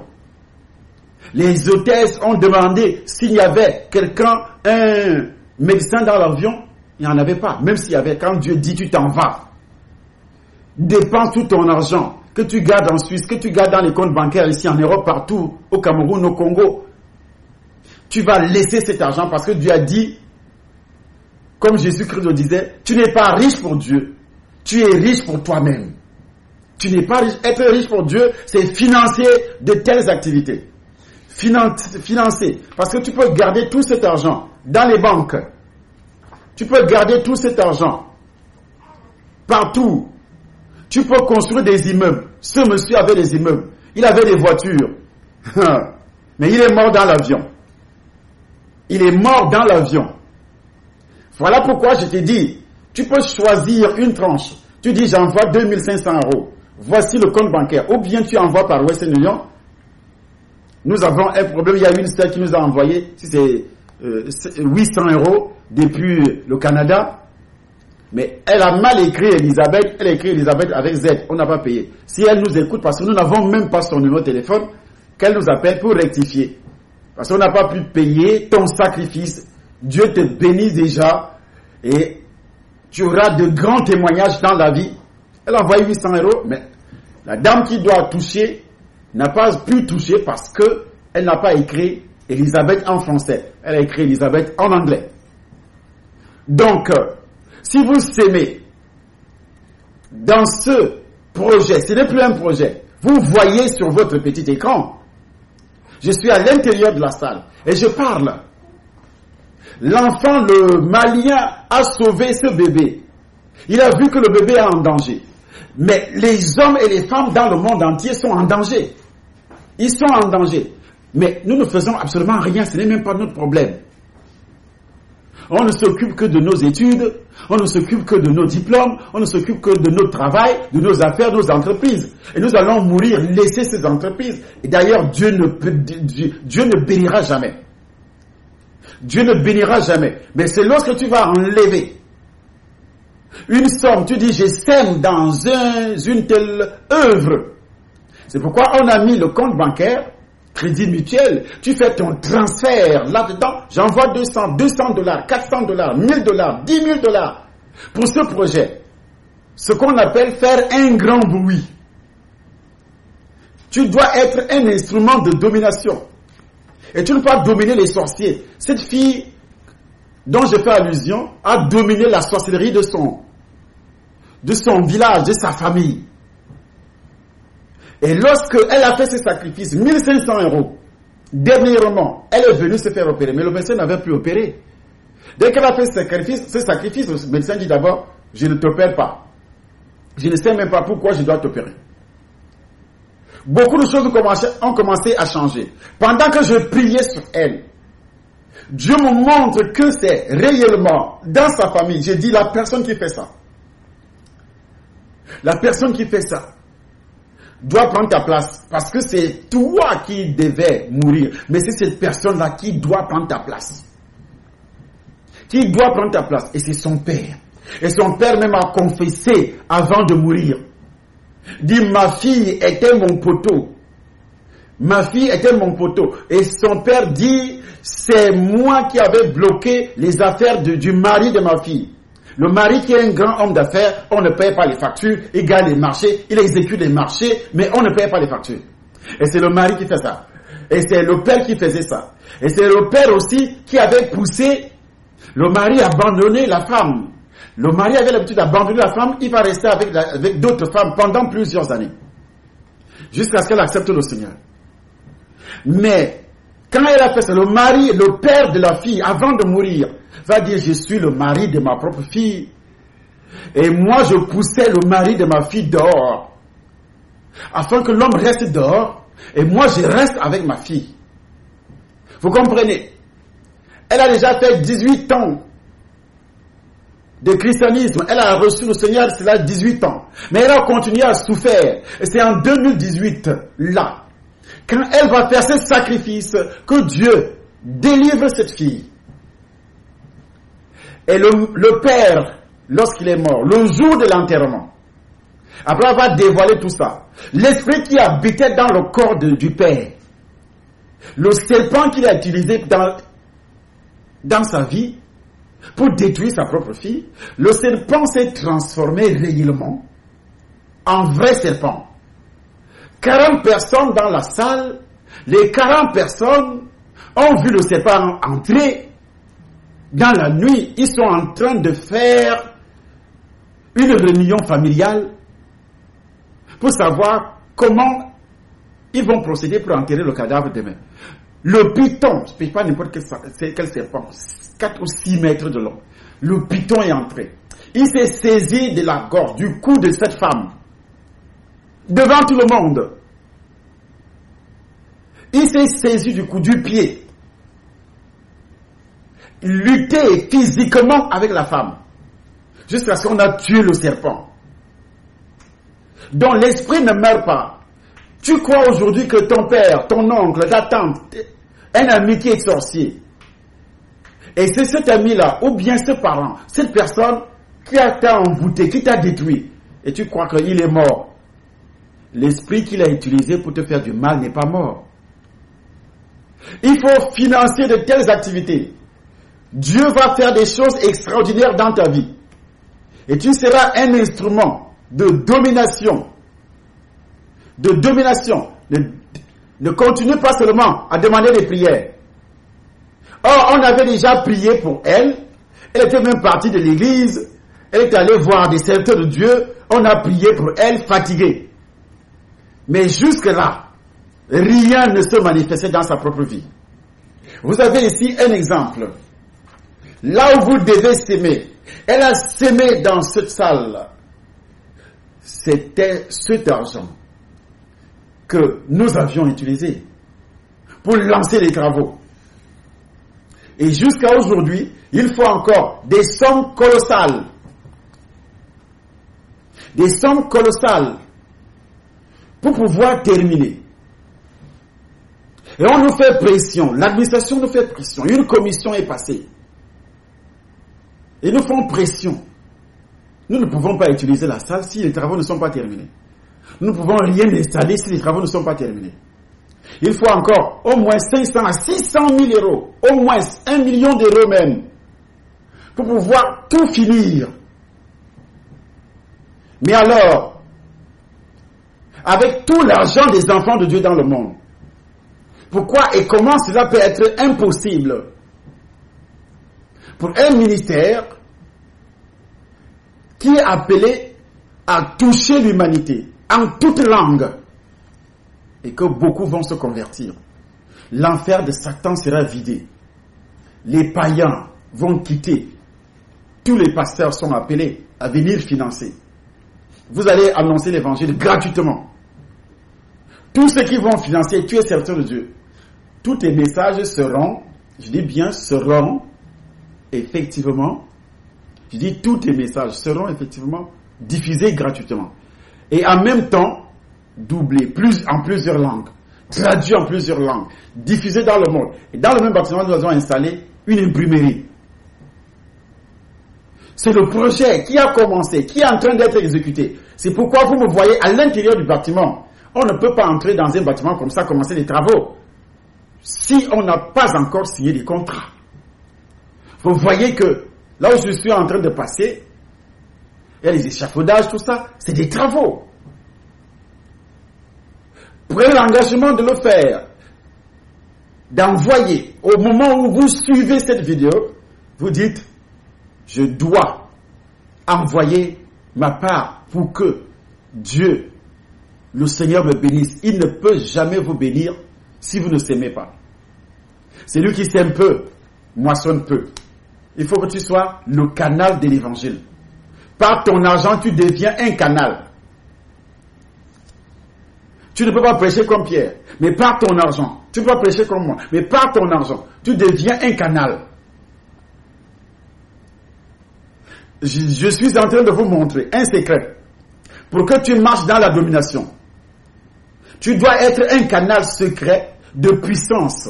Les hôtesses ont demandé s'il y avait quelqu'un, un médecin dans l'avion. Il n'y en avait pas. Même s'il y avait, quand Dieu dit tu t'en vas. Dépense tout ton argent que tu gardes en Suisse, que tu gardes dans les comptes bancaires ici en Europe, partout, au Cameroun, au Congo. Tu vas laisser cet argent parce que Dieu a dit, comme Jésus-Christ le disait, tu n'es pas riche pour Dieu, tu es riche pour toi-même. Tu n'es pas riche. Être riche pour Dieu, c'est financer de telles activités. Financer. Parce que tu peux garder tout cet argent dans les banques. Tu peux garder tout cet argent partout. Tu peux construire des immeubles. Ce monsieur avait des immeubles. Il avait des voitures. Mais il est mort dans l'avion. Il est mort dans l'avion. Voilà pourquoi je t'ai dit, tu peux choisir une tranche. Tu dis, j'envoie 2500 €. Voici le compte bancaire. Ou bien tu envoies par Western Union. Nous avons un problème. Il y a une sœur qui nous a envoyé, si c'est 800 € depuis le Canada. Mais elle a mal écrit Elisabeth. Elle a écrit Elisabeth avec Z. On n'a pas payé. Si elle nous écoute, parce que nous n'avons même pas son numéro de téléphone, qu'elle nous appelle pour rectifier. Parce qu'on n'a pas pu payer ton sacrifice. Dieu te bénit déjà. Et tu auras de grands témoignages dans la vie. Elle a envoyé 800 €. Mais la dame qui doit toucher n'a pas pu toucher parce qu'elle n'a pas écrit Elisabeth en français. Elle a écrit Elisabeth en anglais. Donc, si vous s'aimez dans ce projet, ce n'est plus un projet. Vous voyez sur votre petit écran. Je suis à l'intérieur de la salle et je parle. L'enfant, le Malien, a sauvé ce bébé. Il a vu que le bébé est en danger. Mais les hommes et les femmes dans le monde entier sont en danger. Ils sont en danger. Mais nous ne faisons absolument rien. Ce n'est même pas notre problème. On ne s'occupe que de nos études, on ne s'occupe que de nos diplômes, on ne s'occupe que de notre travail, de nos affaires, de nos entreprises. Et nous allons mourir, laisser ces entreprises. Et d'ailleurs, Dieu ne bénira jamais. Dieu ne bénira jamais. Mais c'est lorsque tu vas enlever une somme, tu dis, je sème dans une telle œuvre. C'est pourquoi on a mis le compte bancaire, Crédit Mutuel, tu fais ton transfert là-dedans, j'envoie $200, $400, $1000, $10,000 pour ce projet. Ce qu'on appelle faire un grand bruit. Tu dois être un instrument de domination. Et tu ne peux pas dominer les sorciers. Cette fille dont je fais allusion a dominé la sorcellerie de son village, de sa famille. Et lorsque elle a fait ses sacrifices, 1500 €, dernièrement, elle est venue se faire opérer. Mais le médecin n'avait plus opéré. Dès qu'elle a fait ses sacrifices, le médecin dit d'abord, je ne t'opère pas. Je ne sais même pas pourquoi je dois t'opérer. Beaucoup de choses ont commencé à changer. Pendant que je priais sur elle, Dieu me montre que c'est réellement dans sa famille. J'ai dit la personne qui fait ça. La personne qui fait ça doit prendre ta place. Parce que c'est toi qui devais mourir. Mais c'est cette personne-là qui doit prendre ta place. Qui doit prendre ta place. Et c'est son père. Et son père même a confessé avant de mourir. Dit, ma fille était mon poteau. Ma fille était mon poteau. Et son père dit, c'est moi qui avais bloqué les affaires du mari de ma fille. Le mari qui est un grand homme d'affaires, on ne paye pas les factures, il gagne les marchés, il exécute les marchés, mais on ne paye pas les factures. Et c'est le mari qui fait ça. Et c'est le père qui faisait ça. Et c'est le père aussi qui avait poussé le mari à abandonner la femme. Le mari avait l'habitude d'abandonner la femme, il va rester avec d'autres femmes pendant plusieurs années. Jusqu'à ce qu'elle accepte le Seigneur. Mais, quand elle a fait ça, le mari, le père de la fille, avant de mourir, va dire, je suis le mari de ma propre fille. Et moi, je poussais le mari de ma fille dehors. Afin que l'homme reste dehors, et moi, je reste avec ma fille. Vous comprenez? Elle a déjà fait 18 ans de christianisme. Elle a reçu le Seigneur, cela 18 ans. Mais elle a continué à souffrir. Et c'est en 2018, là, quand elle va faire ce sacrifice, que Dieu délivre cette fille. Et le père, lorsqu'il est mort, le jour de l'enterrement, après avoir dévoilé tout ça, l'esprit qui habitait dans le corps du père, le serpent qu'il a utilisé dans sa vie, pour détruire sa propre fille, le serpent s'est transformé réellement en vrai serpent. 40 personnes dans la salle, les 40 personnes ont vu le serpent entrer dans la nuit. Ils sont en train de faire une réunion familiale pour savoir comment ils vont procéder pour enterrer le cadavre demain. Le python, je ne sais pas n'importe quel serpent, 4 ou 6 mètres de long. Le python est entré. Il s'est saisi de la gorge, du cou de cette femme. Devant tout le monde. Il s'est saisi du cou, du pied. Lutter physiquement avec la femme. Jusqu'à ce qu'on a tué le serpent. Donc l'esprit ne meurt pas. Tu crois aujourd'hui que ton père, ton oncle, ta tante, un ami qui est sorcier, et c'est cet ami-là, ou bien ce parent, cette personne qui t'a embouté, qui t'a détruit, et tu crois qu'il est mort. L'esprit qu'il a utilisé pour te faire du mal n'est pas mort. Il faut financer de telles activités. Dieu va faire des choses extraordinaires dans ta vie. Et tu seras un instrument de domination. De domination. Ne continue pas seulement à demander des prières. Or, on avait déjà prié pour elle. Elle était même partie de l'église. Elle est allée voir des serviteurs de Dieu. On a prié pour elle, fatiguée. Mais jusque-là, rien ne se manifestait dans sa propre vie. Vous avez ici un exemple. Là où vous devez s'aimer. Elle a sémé dans cette salle. C'était cet argent que nous avions utilisé pour lancer les travaux. Et jusqu'à aujourd'hui, il faut encore des sommes colossales. Des sommes colossales pour pouvoir terminer. Et on nous fait pression. L'administration nous fait pression. Une commission est passée. Ils nous font pression. Nous ne pouvons pas utiliser la salle si les travaux ne sont pas terminés. Nous ne pouvons rien installer si les travaux ne sont pas terminés. Il faut encore au moins 500 à 600 000 euros, au moins 1 million d'euros même, pour pouvoir tout finir. Mais alors, avec tout l'argent des enfants de Dieu dans le monde, pourquoi et comment cela peut être impossible pour un ministère qui est appelé à toucher l'humanité en toute langue et que beaucoup vont se convertir? L'enfer de Satan sera vidé. Les païens vont quitter. Tous les pasteurs sont appelés à venir financer. Vous allez annoncer l'évangile gratuitement. Tous ceux qui vont financer, tu es certain de Dieu. Tous tes messages seront, je dis bien seront, effectivement, je dis tous tes messages seront effectivement diffusés gratuitement. Et en même temps, doublés en plusieurs langues, traduits en plusieurs langues, diffusés dans le monde. Et dans le même bâtiment, nous avons installé une imprimerie. C'est le projet qui a commencé, qui est en train d'être exécuté. C'est pourquoi vous me voyez à l'intérieur du bâtiment. On ne peut pas entrer dans un bâtiment comme ça, commencer les travaux, si on n'a pas encore signé des contrats. Vous voyez que là où je suis en train de passer, il y a les échafaudages, tout ça, c'est des travaux. Prenez l'engagement de le faire, d'envoyer. Au moment où vous suivez cette vidéo, vous dites, je dois envoyer ma part pour que Dieu, le Seigneur, me bénisse. Il ne peut jamais vous bénir si vous ne s'aimez pas. C'est lui qui sème peu, moissonne peu. Il faut que tu sois le canal de l'évangile. Par ton argent, tu deviens un canal. Tu ne peux pas prêcher comme Pierre, mais par ton argent. Tu peux pas prêcher comme moi, mais par ton argent, tu deviens un canal. Je suis en train de vous montrer un secret. Pour que tu marches dans la domination, tu dois être un canal secret de puissance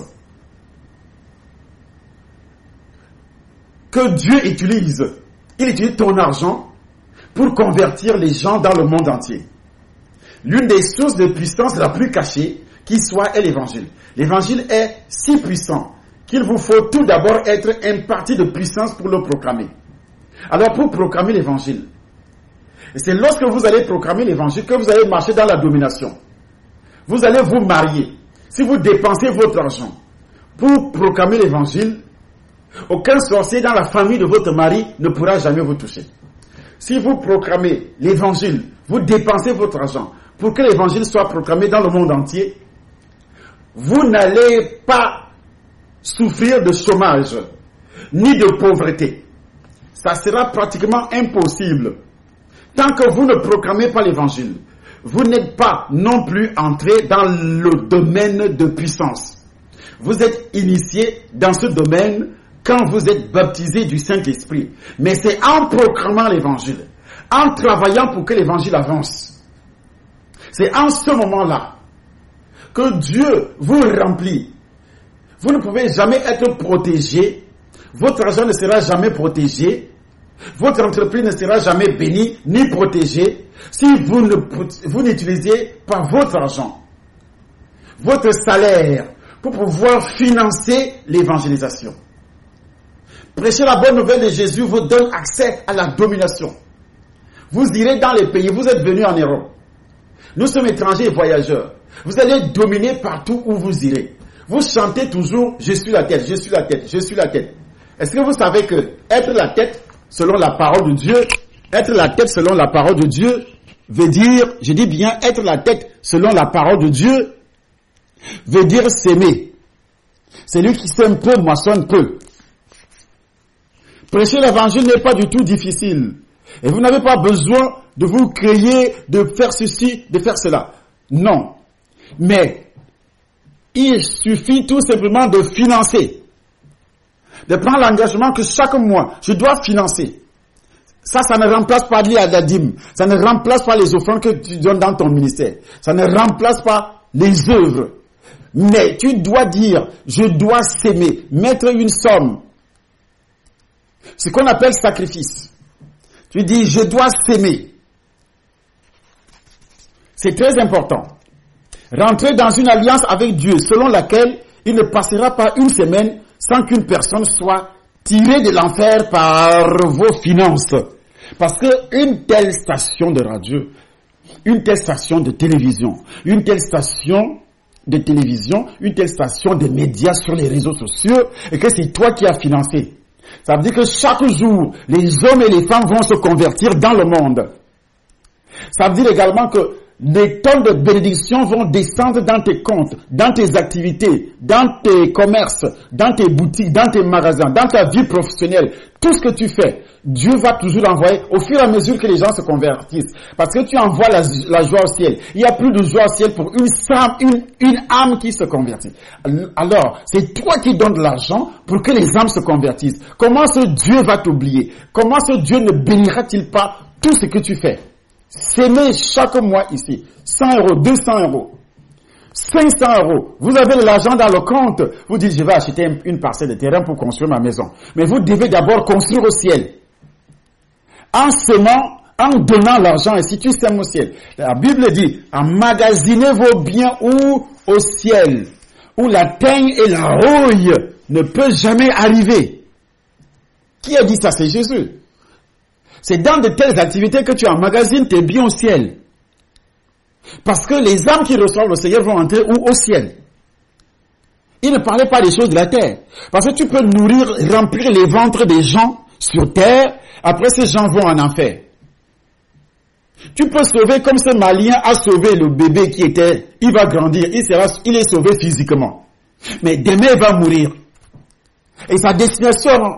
que Dieu utilise. Il utilise ton argent pour convertir les gens dans le monde entier. L'une des sources de puissance la plus cachée qui soit est l'évangile. L'évangile est si puissant qu'il vous faut tout d'abord être imparti de puissance pour le proclamer. Alors pour proclamer l'évangile, c'est lorsque vous allez proclamer l'évangile que vous allez marcher dans la domination. Vous allez vous marier. Si vous dépensez votre argent pour proclamer l'évangile, aucun sorcier dans la famille de votre mari ne pourra jamais vous toucher. Si vous proclamez l'évangile, vous dépensez votre argent pour que l'évangile soit proclamé dans le monde entier, vous n'allez pas souffrir de chômage, ni de pauvreté. Ça sera pratiquement impossible. Tant que vous ne proclamez pas l'évangile, vous n'êtes pas non plus entré dans le domaine de puissance. Vous êtes initié dans ce domaine quand vous êtes baptisé du Saint-Esprit. Mais c'est en proclamant l'évangile, en travaillant pour que l'évangile avance. C'est en ce moment-là que Dieu vous remplit. Vous ne pouvez jamais être protégé. Votre argent ne sera jamais protégé. Votre entreprise ne sera jamais bénie ni protégée si vous n'utilisez pas votre argent, votre salaire pour pouvoir financer l'évangélisation. Prêcher la bonne nouvelle de Jésus vous donne accès à la domination. Vous irez dans les pays, vous êtes venus en Europe. Nous sommes étrangers et voyageurs. Vous allez dominer partout où vous irez. Vous chantez toujours « Je suis la tête, je suis la tête, je suis la tête ». Est-ce que vous savez que être la tête selon la parole de Dieu, être la tête selon la parole de Dieu veut dire, je dis bien être la tête selon la parole de Dieu, veut dire s'aimer. Celui qui s'aime peu moissonne peu. Prêcher l'évangile n'est pas du tout difficile. Et vous n'avez pas besoin de vous créer, de faire ceci, de faire cela. Non. Mais il suffit tout simplement de financer. de prendre l'engagement que chaque mois, je dois financer. Ça ne remplace pas la dîme. Ça ne remplace pas les offrandes que tu donnes dans ton ministère. Ça ne remplace pas les œuvres. Mais tu dois dire, je dois s'aimer, mettre une somme. Ce qu'on appelle sacrifice. Tu dis, je dois s'aimer. C'est très important. Rentrer dans une alliance avec Dieu selon laquelle il ne passera pas une semaine sans qu'une personne soit tirée de l'enfer par vos finances. Parce qu'une telle station de radio, une telle station de télévision, une telle station de médias sur les réseaux sociaux, et que c'est toi qui as financé. Ça veut dire que chaque jour, les hommes et les femmes vont se convertir dans le monde. Ça veut dire également que des tonnes de bénédictions vont descendre dans tes comptes, dans tes activités, dans tes commerces, dans tes boutiques, dans tes magasins, dans ta vie professionnelle. Tout ce que tu fais, Dieu va toujours envoyer au fur et à mesure que les gens se convertissent. Parce que tu envoies la joie au ciel. Il n'y a plus de joie au ciel pour une âme qui se convertit. Alors, c'est toi qui donnes de l'argent pour que les âmes se convertissent. Comment ce Dieu va t'oublier? Comment ce Dieu ne bénira-t-il pas tout ce que tu fais? S'aimer chaque mois ici, 100 €, 200 €, 500 €. Vous avez de l'argent dans le compte. Vous dites, je vais acheter une parcelle de terrain pour construire ma maison. Mais vous devez d'abord construire au ciel. En s'aimant, en donnant l'argent, et si tu sèmes au ciel. La Bible dit, emmagasinez vos biens où? Au ciel. Où la teigne et la rouille ne peuvent jamais arriver. Qui a dit ça? C'est Jésus. C'est dans de telles activités que tu emmagasines tes biens au ciel. Parce que les âmes qui reçoivent le Seigneur vont entrer où? Au ciel. Il ne parlait pas des choses de la terre. Parce que tu peux nourrir, remplir les ventres des gens sur terre, après ces gens vont en enfer. Tu peux sauver comme ce Malien a sauvé le bébé qui était, il va grandir, il est sauvé physiquement. Mais demain il va mourir. Et sa destination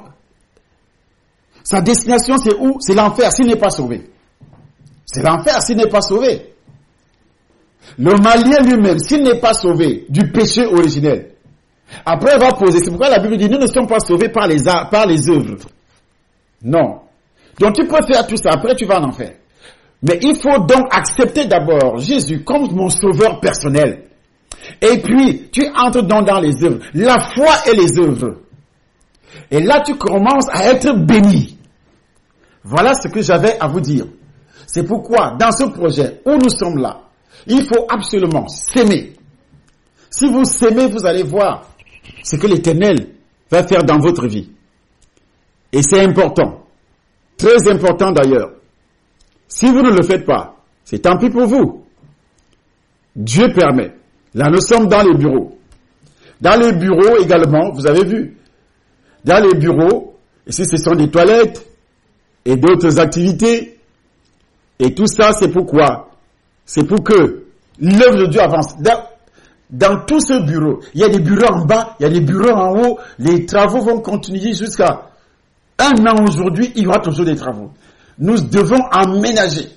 c'est où? C'est l'enfer s'il n'est pas sauvé. C'est l'enfer s'il n'est pas sauvé. Le Malien lui-même, s'il n'est pas sauvé du péché originel, après il va poser. C'est pourquoi la Bible dit, nous ne sommes pas sauvés par les œuvres. Non. Donc tu peux faire tout ça, après tu vas en enfer. Mais il faut donc accepter d'abord Jésus comme mon sauveur personnel. Et puis, tu entres donc dans les œuvres. La foi et les œuvres. Et là, tu commences à être béni. Voilà ce que j'avais à vous dire. C'est pourquoi, dans ce projet où nous sommes là, il faut absolument s'aimer. Si vous s'aimez, vous allez voir ce que l'Éternel va faire dans votre vie. Et c'est important. Très important d'ailleurs. Si vous ne le faites pas, c'est tant pis pour vous. Dieu permet. Là, nous sommes dans les bureaux. Dans les bureaux également, vous avez vu. Dans les bureaux, ici ce sont des toilettes et d'autres activités. Et tout ça, c'est pourquoi? C'est pour que l'œuvre de Dieu avance. Dans tout ce bureau, il y a des bureaux en bas, il y a des bureaux en haut. Les travaux vont continuer jusqu'à 1 an aujourd'hui, il y aura toujours des travaux. Nous devons aménager,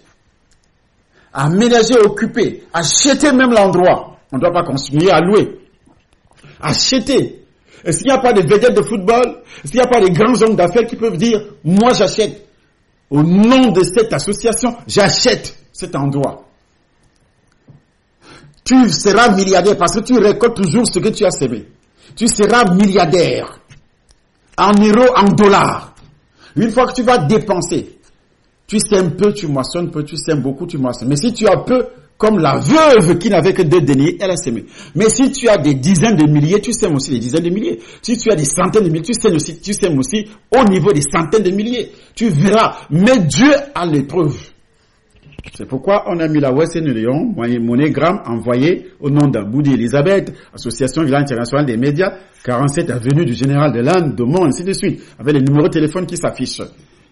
occuper, acheter même l'endroit. On ne doit pas continuer à louer. Acheter. Est-ce qu'il n'y a pas de vedettes de football? Est-ce qu'il n'y a pas des grands hommes d'affaires qui peuvent dire, moi j'achète. Au nom de cette association, j'achète cet endroit. Tu seras milliardaire parce que tu récoltes toujours ce que tu as semé. Tu seras milliardaire. En euros, en dollars. Une fois que tu vas dépenser, tu sèmes peu, tu moissonnes peu, tu sèmes beaucoup, tu moissonnes. Mais si tu as peu, comme la veuve qui n'avait que 2 deniers, elle a sémé. Mais si tu as des dizaines de milliers, tu sèmes aussi des dizaines de milliers. Si tu as des centaines de milliers, tu sèmes aussi au niveau des centaines de milliers. Tu verras. Mais Dieu a l'épreuve. C'est pourquoi on a mis la Western Union, MoneyGram, envoyé au nom d'Aboudi Elisabeth, Association internationale des médias, 47 avenue du Général de l'Inde, de Mont, ainsi de suite, avec les numéros de téléphone qui s'affichent.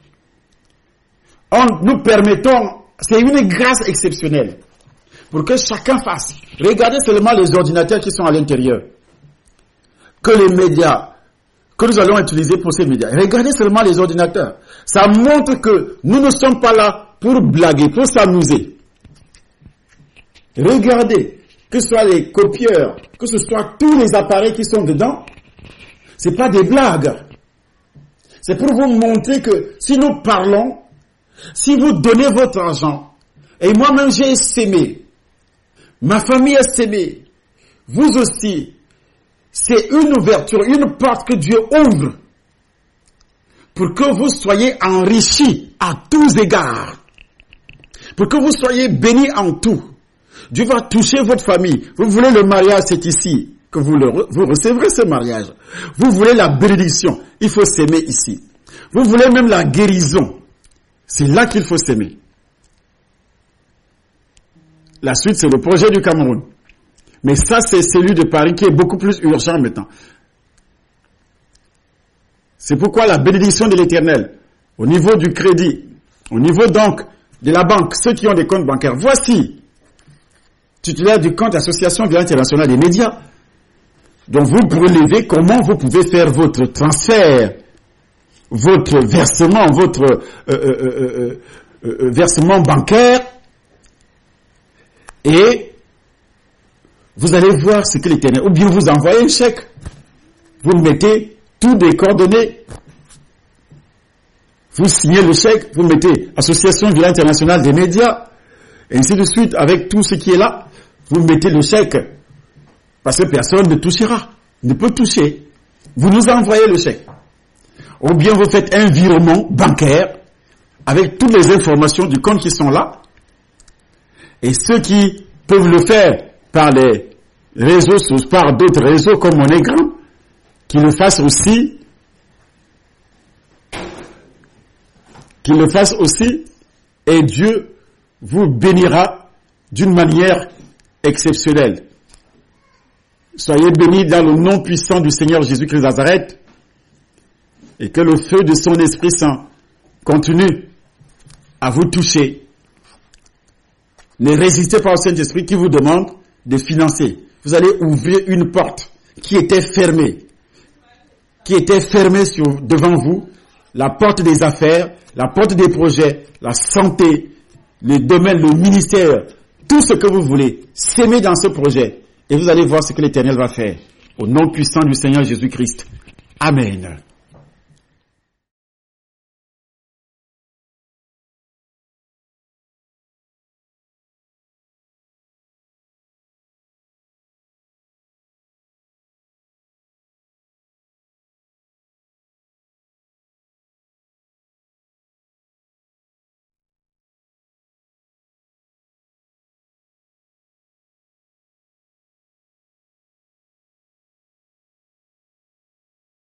Nous permettons, c'est une grâce exceptionnelle, pour que chacun fasse. Regardez seulement les ordinateurs qui sont à l'intérieur, que les médias, que nous allons utiliser pour ces médias. Regardez seulement les ordinateurs. Ça montre que nous ne sommes pas là pour blaguer, pour s'amuser. Regardez, que ce soit les copieurs, que ce soit tous les appareils qui sont dedans, c'est pas des blagues. C'est pour vous montrer que si nous parlons, si vous donnez votre argent, et moi-même j'ai sémé, ma famille a sémé, vous aussi, c'est une ouverture, une porte que Dieu ouvre pour que vous soyez enrichis à tous égards, pour que vous soyez bénis en tout. Dieu va toucher votre famille. Vous voulez le mariage, c'est ici que vous recevrez ce mariage. Vous voulez la bénédiction, il faut s'aimer ici. Vous voulez même la guérison, c'est là qu'il faut s'aimer. La suite, c'est le projet du Cameroun. Mais ça, c'est celui de Paris qui est beaucoup plus urgent maintenant. C'est pourquoi la bénédiction de l'Éternel, au niveau du crédit, au niveau donc de la banque, ceux qui ont des comptes bancaires, voici, titulaire du compte Association internationale des médias. Donc vous prélevez comment vous pouvez faire votre transfert, votre versement, votre versement bancaire, et vous allez voir ce que l'Éternel, ou bien vous envoyez un chèque, vous mettez toutes les coordonnées, vous signez le chèque, vous mettez Association internationale des médias, et ainsi de suite, avec tout ce qui est là, vous mettez le chèque, parce que personne ne touchera, ne peut toucher. Vous nous envoyez le chèque. Ou bien vous faites un virement bancaire, avec toutes les informations du compte qui sont là, et ceux qui peuvent le faire par les réseaux, par d'autres réseaux comme MoneyGram, qu'ils le fassent aussi, et Dieu vous bénira d'une manière exceptionnelle. Soyez bénis dans le nom puissant du Seigneur Jésus-Christ de Nazareth, et que le feu de son Esprit Saint continue à vous toucher. Ne résistez pas au Saint-Esprit qui vous demande de financer. Vous allez ouvrir une porte qui était fermée devant vous, la porte des affaires, la porte des projets, la santé, le domaine, le ministère, tout ce que vous voulez, s'aimer dans ce projet, et vous allez voir ce que l'Éternel va faire. Au nom puissant du Seigneur Jésus-Christ. Amen.